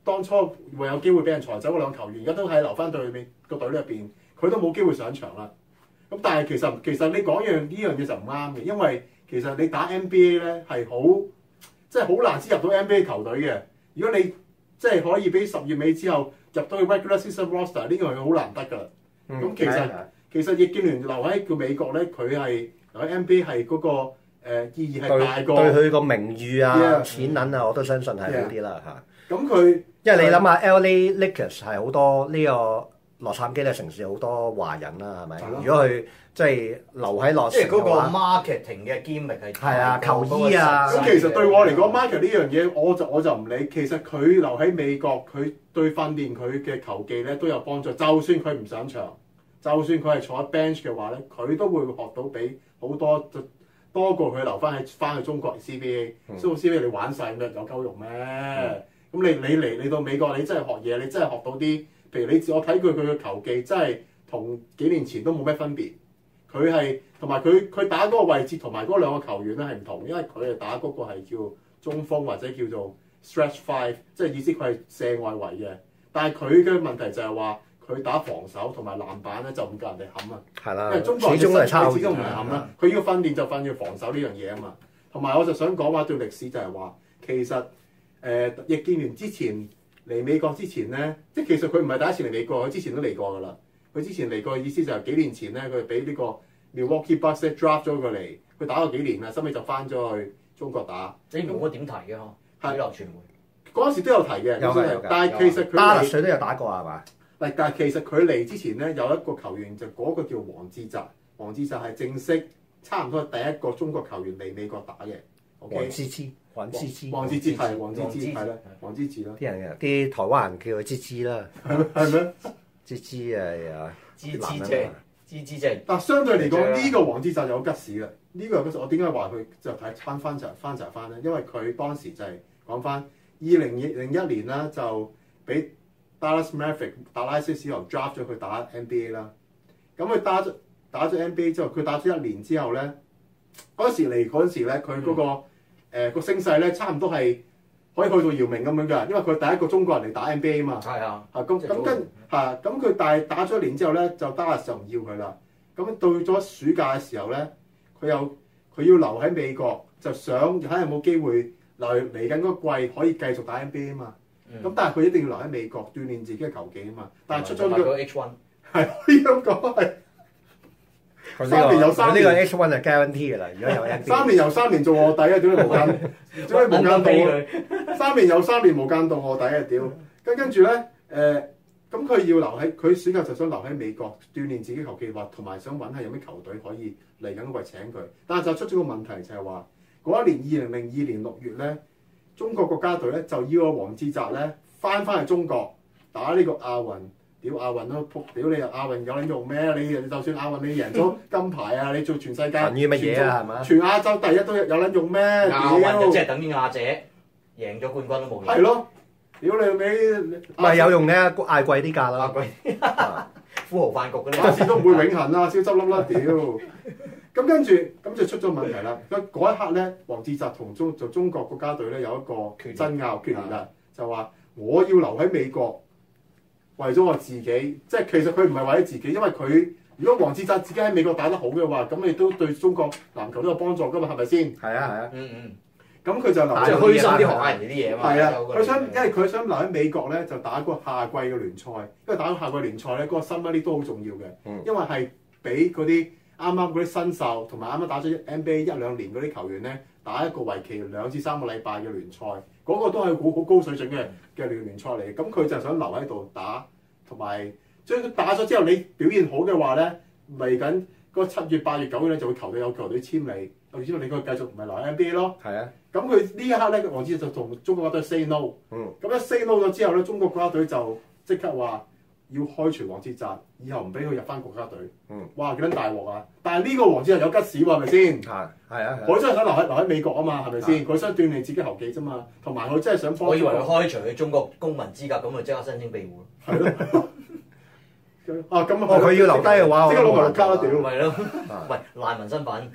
當初會有機會俾人裁走嗰兩個球員，而家都係留翻隊裏面個隊入邊，佢都冇機會上場啦。咁但係其實其實你講樣呢樣嘢就唔啱嘅，因為其實你打 N B A 咧係好即係好難先入到 N B A 球隊嘅。如果你即係可以俾十月尾之後入到去 regular season roster， 呢個係好難得㗎啦。咁、嗯、其實、嗯、其實易建聯留喺個美國咧，佢係留喺 N B A 係嗰、那個、呃、意義係大過對佢個名譽啊、yeah, 錢銀啊，我都相信係好啲啦嚇。 咁佢、yeah. 因為你諗下 L A Lakers 係好多呢、這個洛杉磯嘅城市好多華人啦，係咪？如果佢即係留喺洛杉磯， 即係嗰個 marketing 嘅 gimmick 係係啊，球衣啊。 咁其實對我嚟講 market 呢樣嘢，我就我就唔理。其實佢留喺美國，佢對訓練佢嘅球技咧都有幫助。就算佢唔上場，就算佢係坐喺 bench 嘅話咧，佢都會學到比好多多過佢留翻喺翻去中國 C B A。所以 C B A 你玩晒咩有鳩用咩？咁、嗯、你你嚟你到美國，你真係學嘢，你真係學到啲。譬如你我睇佢佢嘅球技真係同幾年前都冇咩分別，佢係同埋佢佢打嗰個位置同埋嗰兩個球員咧係唔同，因為佢係打嗰個係叫中鋒或者叫做 stretch five， 即係意思佢係射外圍嘅。但係佢嘅問題就係話佢打防守同埋籃板咧就唔夠人哋冚啊。係啦，因為中國人嘅身體始終唔係冚啦，佢要訓練就訓練防守呢樣嘢啊嘛。同埋我就想講話對歷史就係話，其實誒易建聯之前嚟美國之前咧，即係其實佢唔係第一次嚟美國，佢之前都嚟過㗎啦。佢之前嚟過嘅意思就係幾年前咧，佢俾呢個 Milwaukee Bucks draft 咗佢嚟，佢打咗幾年啦，收尾就翻咗去中國打。 你冇乜點提嘅嗬？係傳媒嗰陣時都有提嘅，有有但係其實佢巴勒水都有打過係嘛？ 但係其實佢嚟之前咧，有一個球員就嗰個叫黃志澤，黃志澤係正式差唔多第一個中國球員嚟美國打嘅。 黃志志。黃芝芝， 黃芝芝係黃芝芝係啦，黃芝芝啦。 啲人啲台灣人叫佢芝芝啦， 係咩？ 芝芝啊， 芝芝啫，芝芝啫。 但相對嚟講，呢個黃芝澤有吉士啦。呢個我點解話佢就睇翻翻查翻查翻咧？因為佢當時就係講翻二零零一年啦，就俾 Dallas Mavericks 達拉斯小牛 draft 咗佢打 N B A 啦。咁佢打咗打咗 N B A 之後，佢打咗一年之後咧，嗰時嚟嗰陣時咧，佢嗰個。嗯誒個聲勢咧，差唔多係可以去到姚明咁樣㗎，因為佢第一個中國人嚟打 N B A 啊嘛。係啊。嚇咁咁跟嚇咁佢但係打咗一年之後咧，就 Dallas 就唔要佢啦。咁到咗暑假嘅時候咧，佢又佢要留喺美國，就想睇下有冇機會嚟嚟緊嗰季可以繼續打 N B A 啊嘛。咁、嗯、但係佢一定要留喺美國鍛鍊自己嘅球技啊嘛。但係出咗個 H one 係可以咁講係。三年又三年， 呢個 H one 係 guarantee 嘅啦。如果有 N B A 三年又三年做臥底啊！屌你無間，做咩無間道？三年又三年無間道臥底啊！屌，跟跟住咧，誒，咁佢要留喺佢暑假就想留喺美國鍛鍊自己球技，或同埋想揾下有咩球隊可以嚟緊為請佢。但係就出咗個問題就係話，嗰一年二零零二年六月咧，中國國家隊咧就要個黃志澤咧翻返去中國打呢個亞運。屌亞運都撲，屌你又亞運有撚用咩？你就算亞運你贏咗金牌啊，你做全世界等於乜嘢啊？係嘛？ 全亞洲第一都有撚用咩？ 亞運就即係等於亞姐贏咗冠軍都冇用。 係咯，屌你尾唔係有用嘅，嗌貴啲價啦。 富豪飯局嗰啲， 亞視都唔會永恆啦，燒執笠啦，屌！咁跟住咁就出咗問題啦。咁嗰一刻咧，黃志澤同中就中國國家隊咧有一個爭拗決裂啦，就話我要留喺美國。為咗我自己，即係其實佢唔係為咗自己，因為佢如果黃志澤自己喺美國打得好嘅話，咁你都對中國籃球都有幫助噶嘛，係咪先？ 係啊係啊， 嗯嗯。 咁佢就留即係虛心啲學下人哋啲嘢啊嘛。 係啊，佢想因為佢想留喺美國咧，就打個夏季嘅聯賽，因為打個夏季聯賽咧，嗰個新聞啲都好重要嘅，嗯、因為係俾嗰啲啱啱嗰啲新秀同埋啱啱打咗 N B A 一兩年嗰啲球員咧，打一個為期兩至三個禮拜嘅聯賽。嗰個都係好好高水準嘅嘅聯聯賽嚟，咁佢就想留喺度打，同埋將佢打咗之後，你表現好嘅話咧，嚟緊嗰七月、八月、九月咧就會球隊有球隊簽你，有簽你佢繼續唔係留喺 N B A 咯。係啊，咁佢呢一刻咧，黃志澤就同中國國家隊 say no。嗯。咁一 say no 咗之後咧，中國國家隊就即刻話要開除黃志澤，以後唔俾佢入翻國家隊。嗯。哇！幾撚大鑊啊！但係呢個黃志澤有吉士喎，係咪先？係係啊！佢真係想留喺留喺美國啊嘛，係咪先？佢想鍛鍊自己球技啫嘛，同埋佢真係想幫。 我以為佢開除佢中國公民資格，咁咪即刻申請庇護咯。係咯。 啊咁啊！佢要留低嘅話， 即刻攞埋綠卡啦屌！ 咪咯，喂難民身份。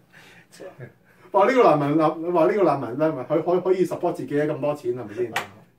話呢個難民話呢個難民咧，咪佢可可以 support 自己咁多錢係咪先？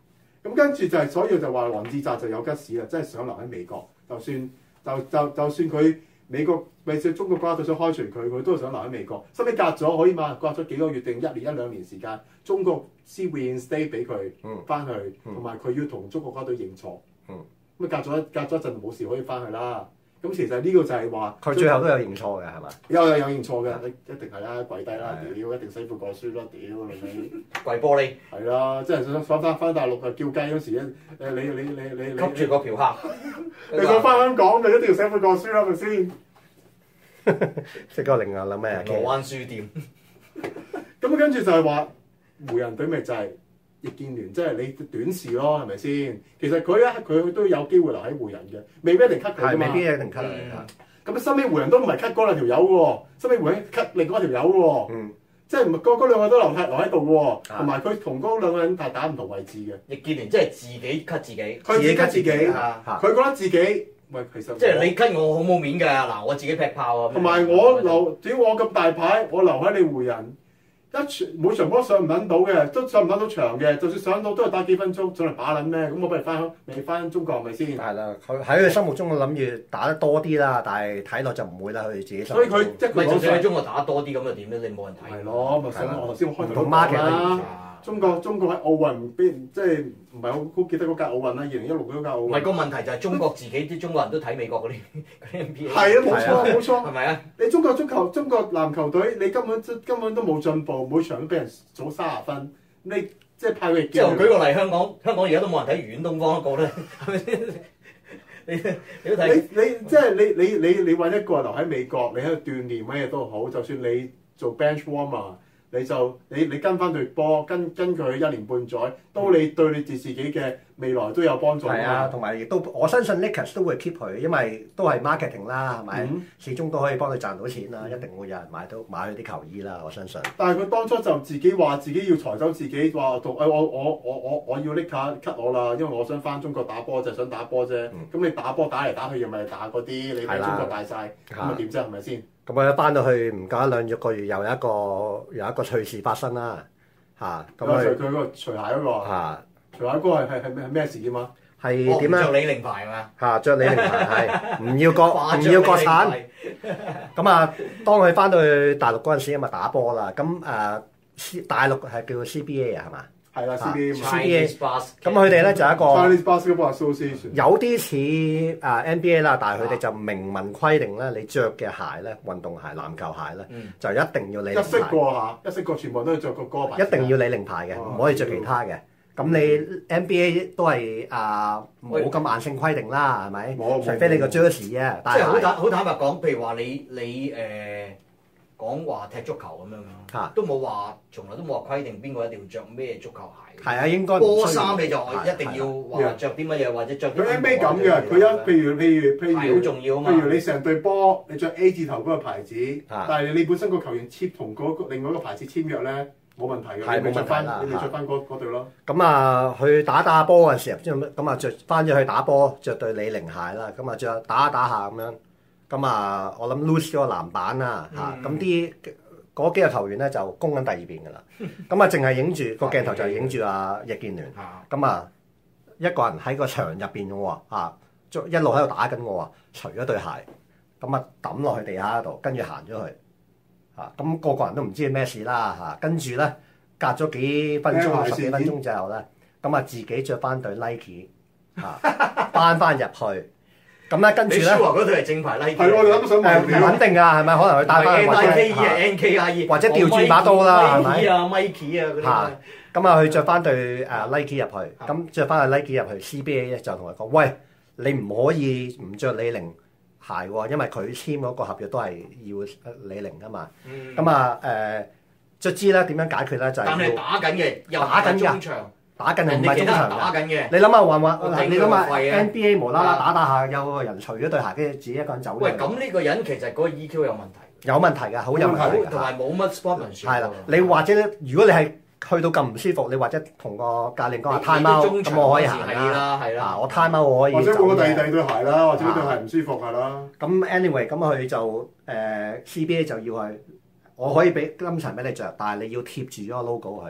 咁跟住就係、是，所以就話黃志澤就有吉屎啦，真係想留喺美國，就算就就就算佢美國為咗中國國家隊想開除佢，佢都係想留喺美國。收尾隔咗可以嘛，隔咗幾個月定一年一兩年時間，中國先 reinstate 俾佢翻去，同埋佢要同中國國家隊認錯。咁啊、嗯、隔咗隔咗一陣冇事可以翻去啦。咁其實呢個就係話， 佢最後都有認錯嘅係嘛？ 有有有認錯嘅，一定係啦，跪低啦，屌一定洗褲過書啦，屌你跪玻璃。 係啦，即係想想翻翻大陸啊，叫雞嗰時咧，誒你你你你你吸住個嫖客， 你想翻香港，你一定要洗褲過書啦，係咪先？ 即係另外諗咩啊？ 羅灣書店。 咁跟住就係話湖人隊咪就係易建聯，即係你短視咯，係咪先？其實佢咧佢都有機會留喺湖人嘅，未必一定 cut 佢㗎嘛。 未必一定 cut 佢。 咁收尾湖人都唔係 cut 嗰兩條友嘅喎，收尾湖人 cut 另外一條友嘅喎。嗯。即係唔係嗰嗰兩個都留喺留喺度嘅喎，同埋佢同嗰兩個人係打唔同位置嘅。 易建聯即係自己 cut 自己， 佢自己 cut 自己，佢覺得自己喂其實即係你 cut 我好冇面㗎，嗱我自己劈炮啊。 同埋我留，只要我咁大牌，我留喺你湖人。一每場波上唔撚到嘅，都上唔撚到場嘅，就算上到都係打幾分鐘，上嚟把撚咩？咁我不如翻未翻中國係咪先？ 係啦，佢喺佢心目中我諗住打得多啲啦，但係睇落就唔會啦，佢自己。 所以佢即係佢就算喺中國打得多啲咁又點咧？你冇人睇。 係咯，咪想我頭先我開頭同 market 啦。中國中國喺奧運邊即係唔係好好記得嗰屆奧運啦？二零一六嗰屆奧運。 唔係個問題就係中國自己啲中國人都睇美國嗰啲嗰啲 N B A。 係啊，冇錯冇錯。 係咪啊？ 你中國足球、中國籃球隊，你根本根本都冇進步，每場都俾人數三十分。你即係派佢。 即係舉個例，香港香港而家都冇人睇遠東方一個咧，係咪先？你你都睇。你你即係你你你你揾一個留喺美國，你喺度鍛鍊乜嘢都好，就算你做 bench warmer。你就你你跟翻隊波，跟跟佢一年半載，都你對你自己嘅未來都有幫助。 係啊，同埋亦都我相信 Lakers 都會 keep 佢，因為都係 marketing 啦，係咪？嗯、始終都可以幫佢賺到錢啦，一定會有人買到買佢啲球衣啦，我相信。 但係佢當初就自己話自己要裁走自己，話同誒我我我我我要拎卡 cut 我啦，因為我想翻中國打波就係想打波啫。咁、嗯、你打波打嚟打去又咪打嗰啲，你喺中國大晒，咁咪點啫？係咪先？ 咁我一翻到去唔夠一兩個月，又有一個有一個趣事發生啦，嚇！咁佢佢個除鞋嗰個嚇，除鞋嗰個係係係咩係咩事件啊？ 係點樣？ 著李寧牌嘛嚇，著李寧牌係唔要國唔要國產。咁啊，當佢翻到去大陸嗰陣時，咁啊打波啦。咁誒，大陸係叫 C B A 啊，係嘛？ 係啦 ，C B A。 C B A。咁佢哋咧就一個 Chinese Basketball Association。 有啲似誒 N B A 啦，但係佢哋就明文規定咧，你着嘅鞋咧，運動鞋、籃球鞋咧，就一定要李寧牌。 一式過嚇，一式過全部都係着個嗰個牌。 一定要李寧牌嘅，唔可以着其他嘅。咁你 N B A 都係啊冇咁硬性規定啦，係咪？除非你個 jersey 啊。 即係好坦好坦白講，譬如話你你誒。講話踢足球咁樣樣，都冇話，從來都冇話規定邊個一定要着咩足球鞋。 係啊，應該波衫你就一定要話着啲乜嘢，或者着啲。 佢 N B A 咁嘅，佢一譬如譬如譬如好重要啊嘛。 譬如你成隊波，你着 A 字頭嗰個牌子，但係你本身個球員簽同嗰另外一個牌子簽約咧，冇問題嘅，你咪着翻你咪着翻嗰嗰對咯。 咁啊，去打打波嘅時候，即係咁啊，着翻咗去打波，着對李寧鞋啦，咁啊着打打下咁樣。咁啊，我諗 lose 咗個籃板啦嚇，咁啲嗰幾個球員咧就攻緊第二邊㗎啦。咁啊，淨係影住個鏡頭就係影住阿易建聯。咁啊，一個人喺個場入邊喎嚇，一路喺度打緊我喎，除咗對鞋，咁啊抌落去地下度，跟住行咗去嚇。咁個個人都唔知咩事啦嚇。跟住咧，隔咗幾分鐘、十幾分鐘之後咧，咁啊自己着翻對 Nike 嚇，翻翻入去。咁咧，跟住咧，你話嗰對係正牌 Nike， 係我哋都想問唔肯定㗎，係咪？可能佢帶翻去或者 N K I E， 或者調轉把刀啦，係咪？ Nike 啊 Nike 啊嗰啲。 嚇！咁啊，佢着翻對誒 Nike 入去，咁着翻對 Nike 入去 C B A 咧就同佢講：喂，你唔可以唔着李寧鞋喎，因為佢簽嗰個合約都係要李寧㗎嘛。咁啊誒，卒之咧點樣解決咧？就係但係打緊嘅，又打緊㗎。 打緊係唔係中場打緊嘅？ 你諗下話話，你諗下 N B A 無啦啦打打下，有個人除咗對鞋，跟住自己一個人走咗。 喂，咁呢個人其實嗰個 E Q 有問題。 有問題㗎，好有問題㗎。 同埋冇乜 sportsmanship。係啦， 你或者如果你係去到咁唔舒服，你或者同個教練講下 time out，咁我可以行啦，係啦， 我 time out 我可以。 或者換個第二第二對鞋啦，或者對鞋唔舒服係啦。 咁 anyway，咁佢就誒 C B A 就要係，我可以俾金層俾你着，但係你要貼住咗個 logo 去。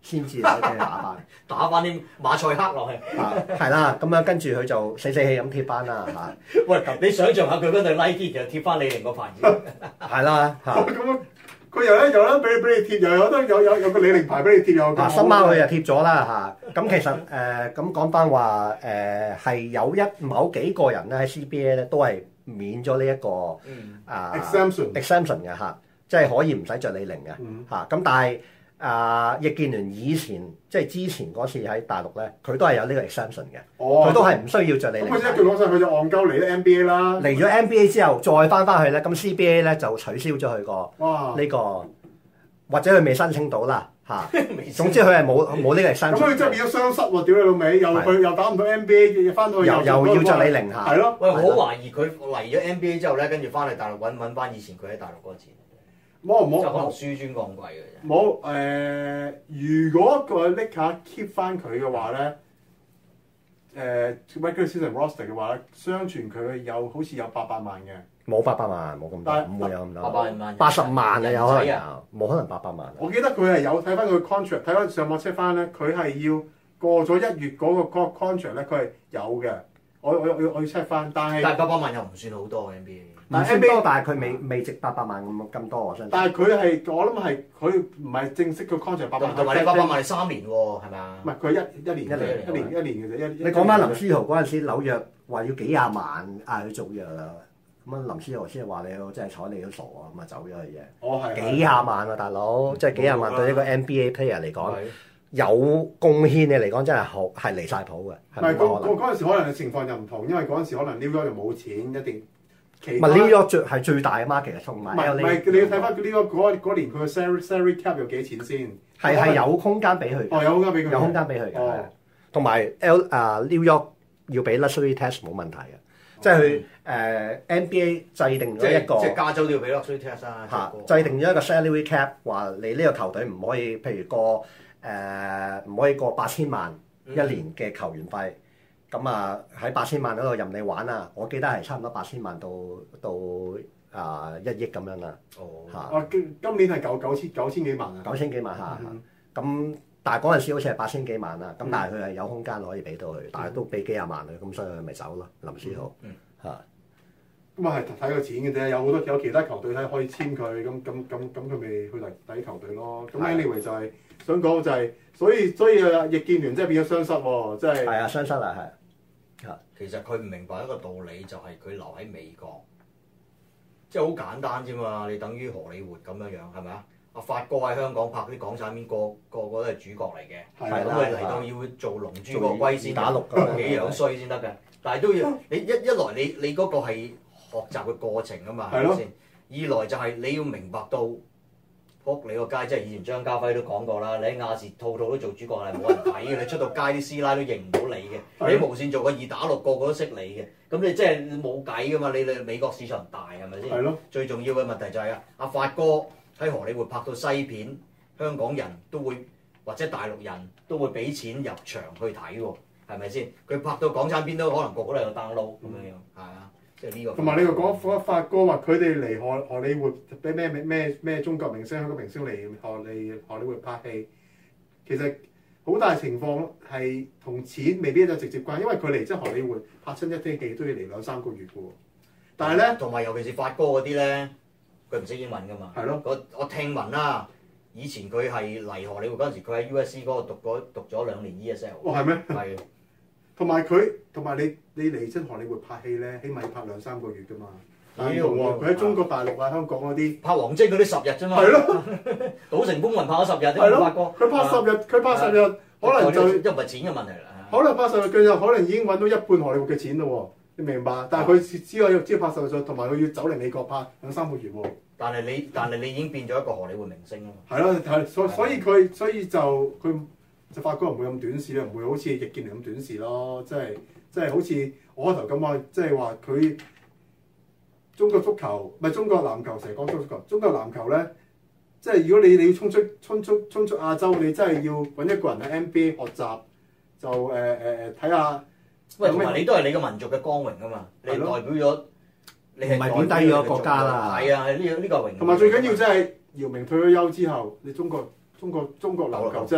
先至可以俾佢打翻， 打翻啲馬賽克落去。 啊，係啦，咁樣跟住佢就死死氣咁貼翻啦嚇。 喂，你想象下佢嗰對 Nike 就貼翻李寧個牌子。 係啦嚇。 咁佢又咧有得俾俾你貼，又有得有有有個李寧牌俾你貼，又啊，新貓佢又貼咗啦嚇。咁其實誒咁講翻話誒係有一某幾個人咧喺 C B A 咧都係免咗呢一個啊 exemption exemption 嘅嚇，即係可以唔使着李寧嘅嚇。咁但係啊，易建聯以前即係之前嗰次喺大陸咧，佢都係有呢個 exemption 嘅，佢都係唔需要着李寧。 咁佢一句講晒，佢就戇鳩嚟咗 N B A 啦。 嚟咗 N B A 之後，再翻翻去咧，咁 C B A 咧就取消咗佢個呢個，或者佢未申請到啦嚇。總之佢係冇冇呢個 exemption。咁佢真係變咗雙失喎！屌你老味，又佢又打唔到 N B A， 翻到去又又要着李寧嚇。 係咯。 喂，我好懷疑佢嚟咗 N B A 之後咧，跟住翻去大陸揾揾翻以前佢喺大陸嗰個錢。 冇冇， 就可能輸專降貴嘅啫。 冇誒，如果個 Lakers keep 翻佢嘅話咧，誒 regular season roster 嘅話咧，相傳佢有好似有八百萬嘅。 冇八百萬，冇咁多，唔會有咁多。 八百萬， 八十萬啊，有可能有，冇可能八百萬。 我記得佢係有睇翻佢 contract，睇翻上網 check 翻咧，佢係要過咗一月嗰個 contract 咧，佢係有嘅。我我我我要 check 翻，但係但係八百萬又唔算好多 N B A。 唔算多，但係佢未未值八百萬咁咁多，我相信。 但係佢係我諗係佢唔係正式個 contract 八百萬。 同埋你八百萬係三年喎，係咪啊？ 唔係佢一一年一年一年一年嘅啫。 你講翻林書豪嗰陣時，紐約話要幾廿萬嗌佢續約啦，咁啊林書豪先係話你真係睬你都傻啊，咁啊走咗去啫。 哦係。 幾廿萬啊，大佬，即係幾廿萬對一個 N B A player 嚟講，有貢獻嘅嚟講真係好係離晒譜嘅。 唔係嗰嗰嗰陣時可能嘅情況又唔同，因為嗰陣時可能 New York 就冇錢一定。 唔係 New York最係最大嘅 market 嘅，同埋唔係唔係你要睇翻佢呢個嗰嗰年佢嘅 salary salary cap 有幾錢先？ 係係有空間俾佢嘅。 哦，有空間俾佢。 有空間俾佢嘅，同埋 L 啊 New York 要俾 luxury tax 冇問題嘅，即係佢誒 N B A 制定咗一個， 即係加州都要俾 luxury tax 啊。 嚇，制定咗一個 salary cap，話你呢個球隊唔可以，譬如過誒唔可以過八千萬一年嘅球員費。咁啊喺八千萬嗰度任你玩啊！我記得係差唔多八千萬到到啊一億咁樣啦。 哦，嚇！啊今今年係九九千九千幾萬啊！ 九千幾萬嚇。咁但係嗰陣時好似係八千幾萬啦。咁但係佢係有空間可以俾到佢，但係都俾幾廿萬佢，咁所以佢咪走咯。林書豪嚇。 咁啊係睇個錢嘅啫，有好多有其他球隊睇可以簽佢，咁咁咁咁佢咪去第第啲球隊咯。咁 anyway 就係想講就係，所以所以啊易建聯真係變咗雙失喎，真係。係啊，雙失啊，係。 其實佢唔明白一個道理，就係佢留喺美國，即係好簡單啫嘛。你等於荷里活咁樣樣，係咪啊？阿發哥喺香港拍啲港產片，個個個都係主角嚟嘅。係咁佢嚟到要做龍珠個龜先打六幾樣衰先得嘅。但係都要你一一來你你嗰個係學習嘅過程啊嘛，係咪先？二來就係你要明白到。仆你個街，即係以前張家輝都講過啦。你喺亞視套套都做主角係冇人睇嘅，你出到街啲師奶都認唔到你嘅。你喺無線做個二打六，個個都識你嘅。咁你即係冇計噶嘛？你你美國市場大係咪先？係咯。最重要嘅問題就係啊，阿發哥喺荷里活拍到西片，香港人都會或者大陸人都會俾錢入場去睇喎，係咪先？佢拍到港產片都可能個個都有 download 咁樣樣，係啊。 同埋你又講講發哥話佢哋嚟荷荷里活俾咩咩咩中國明星、香港明星嚟荷里荷里活拍戲，其實好大情況係同錢未必有直接關係，因為佢嚟即係荷里活拍親一飛戲都要嚟兩三個月嘅喎。但係咧， 同埋尤其是發哥嗰啲咧，佢唔識英文㗎嘛。係咯。我我聽聞啦，以前佢係嚟荷里活嗰陣時，佢喺 U S C 嗰度讀過讀咗兩年 E S L。 哦，係咩？ 係。 同埋佢，同埋你你嚟真荷里活拍戲咧，起碼要拍兩三個月㗎嘛。唔同喎，佢喺中國大陸啊、香港嗰啲拍王晶嗰啲十日啫嘛。係咯，賭城風雲拍咗十日啫嘛，發哥。 佢拍十日，佢拍十日，可能就一唔係錢嘅問題啦。 可能拍十日，佢就可能已經揾到一半荷里活嘅錢咯喎，你明白？但係佢只係要只係拍十日，同埋佢要走嚟美國拍兩三個月喎。 但係你，但係你已經變咗一個荷里活明星咯。 係咯，係所所以佢所以就佢就發哥唔會咁短視咧，唔會好似易建聯咁短視咯，即係。即係好似我開頭咁話，即係話佢中國足球唔係中國籃球，成日講足球。中國籃球咧，即係如果你你要衝出衝出衝出亞洲，你真係要揾一個人喺 N B A 學習，就誒誒誒睇下。 喂，同埋你都係你個民族嘅光榮啊嘛，你代表咗你係唔係貶低咗國家啦。 係啊，係呢個呢個榮。 同埋最緊要即係姚明退咗休之後，你中國中國中國籃球真係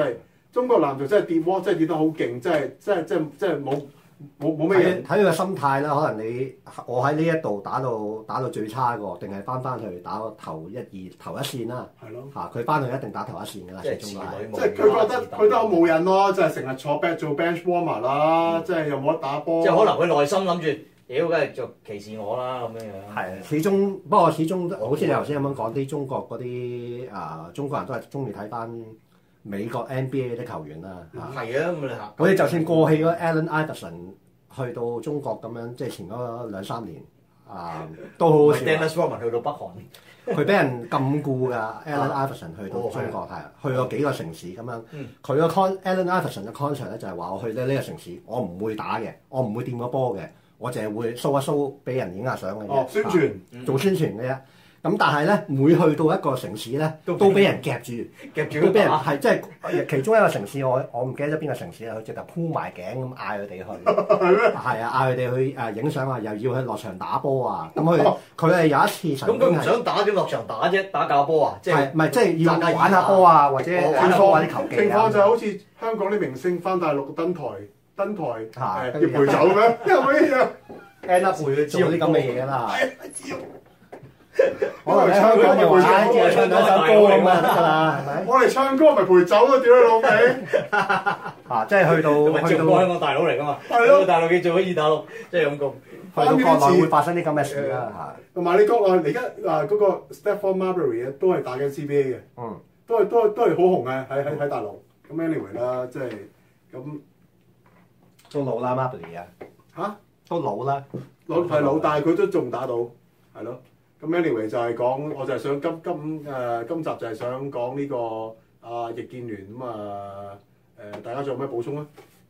中國男就真係跌窩，真係跌得好勁，真係真係真係真係冇冇冇咩人。 睇佢個心態啦，可能你我喺呢一度打到打到最差個，定係翻翻去打頭一二頭一線啦。 係咯。 嚇，佢翻去一定打頭一線㗎啦， 即係始終都係。 即係佢覺得佢都好冇癮咯，就係成日坐 bench 做 bench warmer 啦，即係又冇得打波。 即係可能佢內心諗住，屌梗係就歧視我啦咁樣樣。 係，始終不過始終好似你頭先咁樣講，啲中國嗰啲啊中國人都係中意睇翻美國 N B A 啲球員啦。 係啊，咁你嚇。 嗰啲就算過氣嗰 Allen Iverson 去到中國咁樣，即係前嗰兩三年啊，都好好笑。 Dennis Rodman 去到北韓， 佢俾人禁錮㗎。Allen Iverson 去到中國係去過幾個城市咁樣。佢個 con Allen Iverson 嘅 contract 咧就係話我去咧呢個城市，我唔會打嘅，我唔會掂個波嘅。我淨係會 show 一 show 俾人影下相嘅啫， 哦，宣傳、 啊、做宣傳嘅啫。咁但係咧，每去到一個城市咧，都俾人夾住， 夾住都俾人係即係其中一個城市，我我唔記得咗邊個城市啦，佢直頭鋪埋頸咁嗌佢哋去， 係咩？ 係啊，嗌佢哋去誒影相啊，又要去落場打波啊。咁佢佢係有一次曾經係咁佢唔想打點落場打啫，打假波啊？即係唔係即係要玩下波啊，或者玩波啊啲球技啊。 情況就好似香港啲明星翻大陸登台登台誒要陪酒咁樣，因為一樣。 end up 會做啲咁嘅嘢啦， 可能香港嘅陪酒， 我唱兩首歌咁啊得㗎啦，係咪？ 我哋唱歌咪陪酒咯，屌你老味！ 啊，即係去到去到香港大佬嚟㗎嘛，去到大陸佢做咗二打六，即係咁講。 去到國內會發生啲咁嘅事啦嚇。 同埋你國內而家啊嗰個 Stephon Marbury 咧都係打緊 C B A 嘅， 嗯， 都係都係都係好紅嘅喺喺喺大陸。咁 anyway 啦，即係咁都老啦 Marbury 啊嚇。都老啦， 老係老，但係佢都仲打到，係咯。咁 anyway 就係講，我就係想今今誒、呃、今集就係想講呢、這個啊易建聯咁啊誒，大家仲有咩補充啊？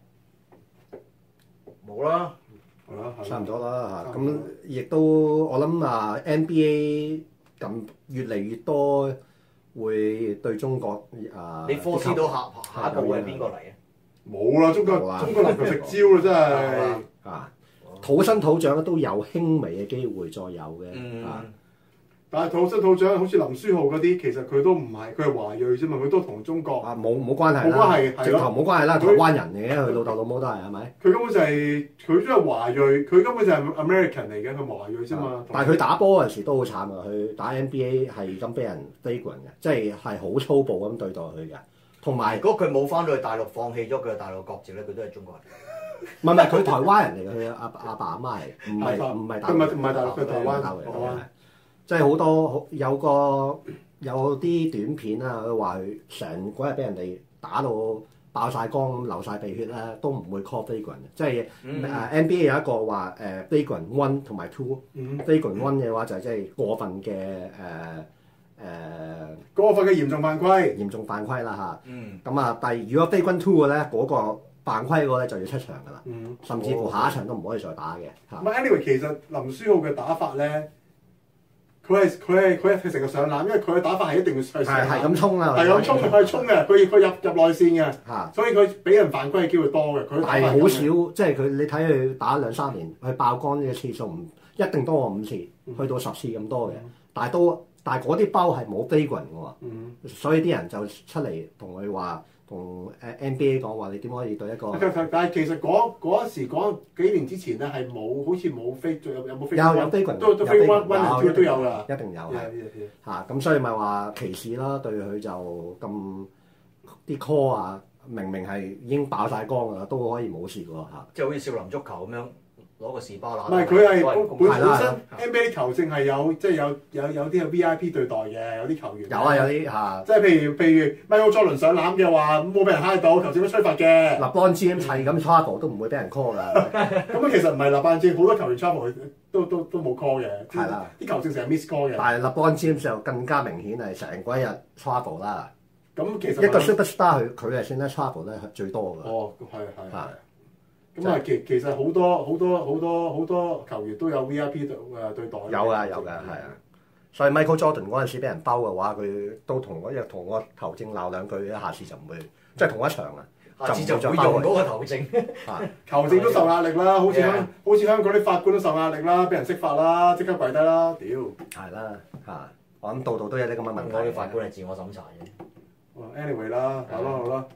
冇啦， 係啦， 差唔多啦嚇。咁亦都我諗啊 N B A 咁越嚟越多會對中國啊。 你科斯到下下一步係邊個嚟啊？ 冇啦，中國中國籃球食蕉啦，真係啊！土生土長都有輕微嘅機會再有嘅， 嗯、 啊！ 但係土生土長好似林書豪嗰啲，其實佢都唔係，佢係華裔啫嘛，佢都同中國啊冇冇關係啦， 冇關係， 直頭冇關係啦，台灣人嚟嘅，佢老豆老母都係係咪？ 佢根本就係、是、佢都係華裔，佢根本就係 American 嚟嘅，佢華裔啫嘛。 啊、但係佢打波嗰陣時都好慘啊！佢打 N B A 係咁俾人 flagrant 嘅，即係係好粗暴咁對待佢嘅。同埋如果佢冇翻到去大陸，放棄咗佢嘅大陸國籍咧，佢都係中國人。 唔係唔係，佢台灣人嚟嘅，佢阿阿爸阿媽係，唔係唔係大陸， 唔係唔係大陸，佢台灣。 台灣即係好多有個有啲短片啊，佢話佢成嗰日俾人哋打到爆晒光咁流晒鼻血咧，都唔會 call flagrant 嘅。即係誒 N B A 有一個話誒 flagrant one 同埋 two，flagrant one 嘅話就係即係過分嘅誒誒過分嘅嚴重犯規， 嚴重犯規啦嚇。 嗯。 咁啊，但係如果 flagrant two 嘅咧，嗰個犯規嗰個咧就要出場㗎啦， 嗯、 甚至乎下一場都唔可以再打嘅嚇。 唔係 anyway，其實林書豪嘅打法咧。佢係佢係佢係成日上籃，因為佢嘅打法係一定要係係係咁衝啊！ 係咁衝，佢係衝嘅，佢佢入入內線嘅， 嚇， 所以佢俾人犯規嘅機會多嘅。佢但係好少，即係佢你睇佢打兩三年，佢爆光嘅次數唔一定多過五次，去到十次咁多嘅。但係都但係嗰啲包係冇飛過人嘅喎， 嗯、 所以啲人就出嚟同佢話。同誒 N B A 講話，你點可以對一個？ 但係其實嗰嗰時嗰幾年之前咧係冇，好似冇飛，有有冇飛？ 有有飛棍， 都都飛 one one 都有㗎， 一定有係嚇。咁所以咪話歧視啦，對佢就咁啲 call 啊，明明係已經爆晒光㗎啦，都可以冇事㗎嚇。 即係好似少林足球咁樣。攞個士巴拿， 唔係佢係本本身 N B A 球證係有即係有有有啲係 V I P 對待嘅，有啲球員有啊有啲嚇， 即係譬如譬如 Michael Jordan 上籃嘅話，冇俾人揩到，球證都吹罰嘅。 立邦 James 係咁 travel 都唔會俾人 call 㗎。 咁其實唔係立邦 James，好多球員 travel 都都都冇 call 嘅。 係啦， 啲球證成日 miss call 嘅。 但係立邦 James 就更加明顯係成鬼日 travel 啦。 咁其實一個 superstar 佢佢係算得 travel 咧最多㗎。 哦，係係係。咁啊，其其實好多好多好多好多球員都有 V I P 對誒對待。 有㗎有㗎係啊，所以 Michael Jordan 嗰陣時俾人包嘅話，佢都同嗰日同個球證鬧兩句，下次就唔會即係同一場啊， 下次就唔會用嗰個球證。 球證都受壓力啦，好似香好似香港啲法官都受壓力啦，俾人釋法啦，即刻跪低啦，屌！ 係啦嚇，我諗度度都有啲咁嘅問題。 我啲法官係自我審查嘅。 anyway 啦，好啦好啦。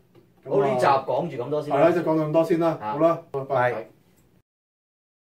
好，呢集講住咁多先。 係啦，就講到咁多先啦。好啦，拜拜。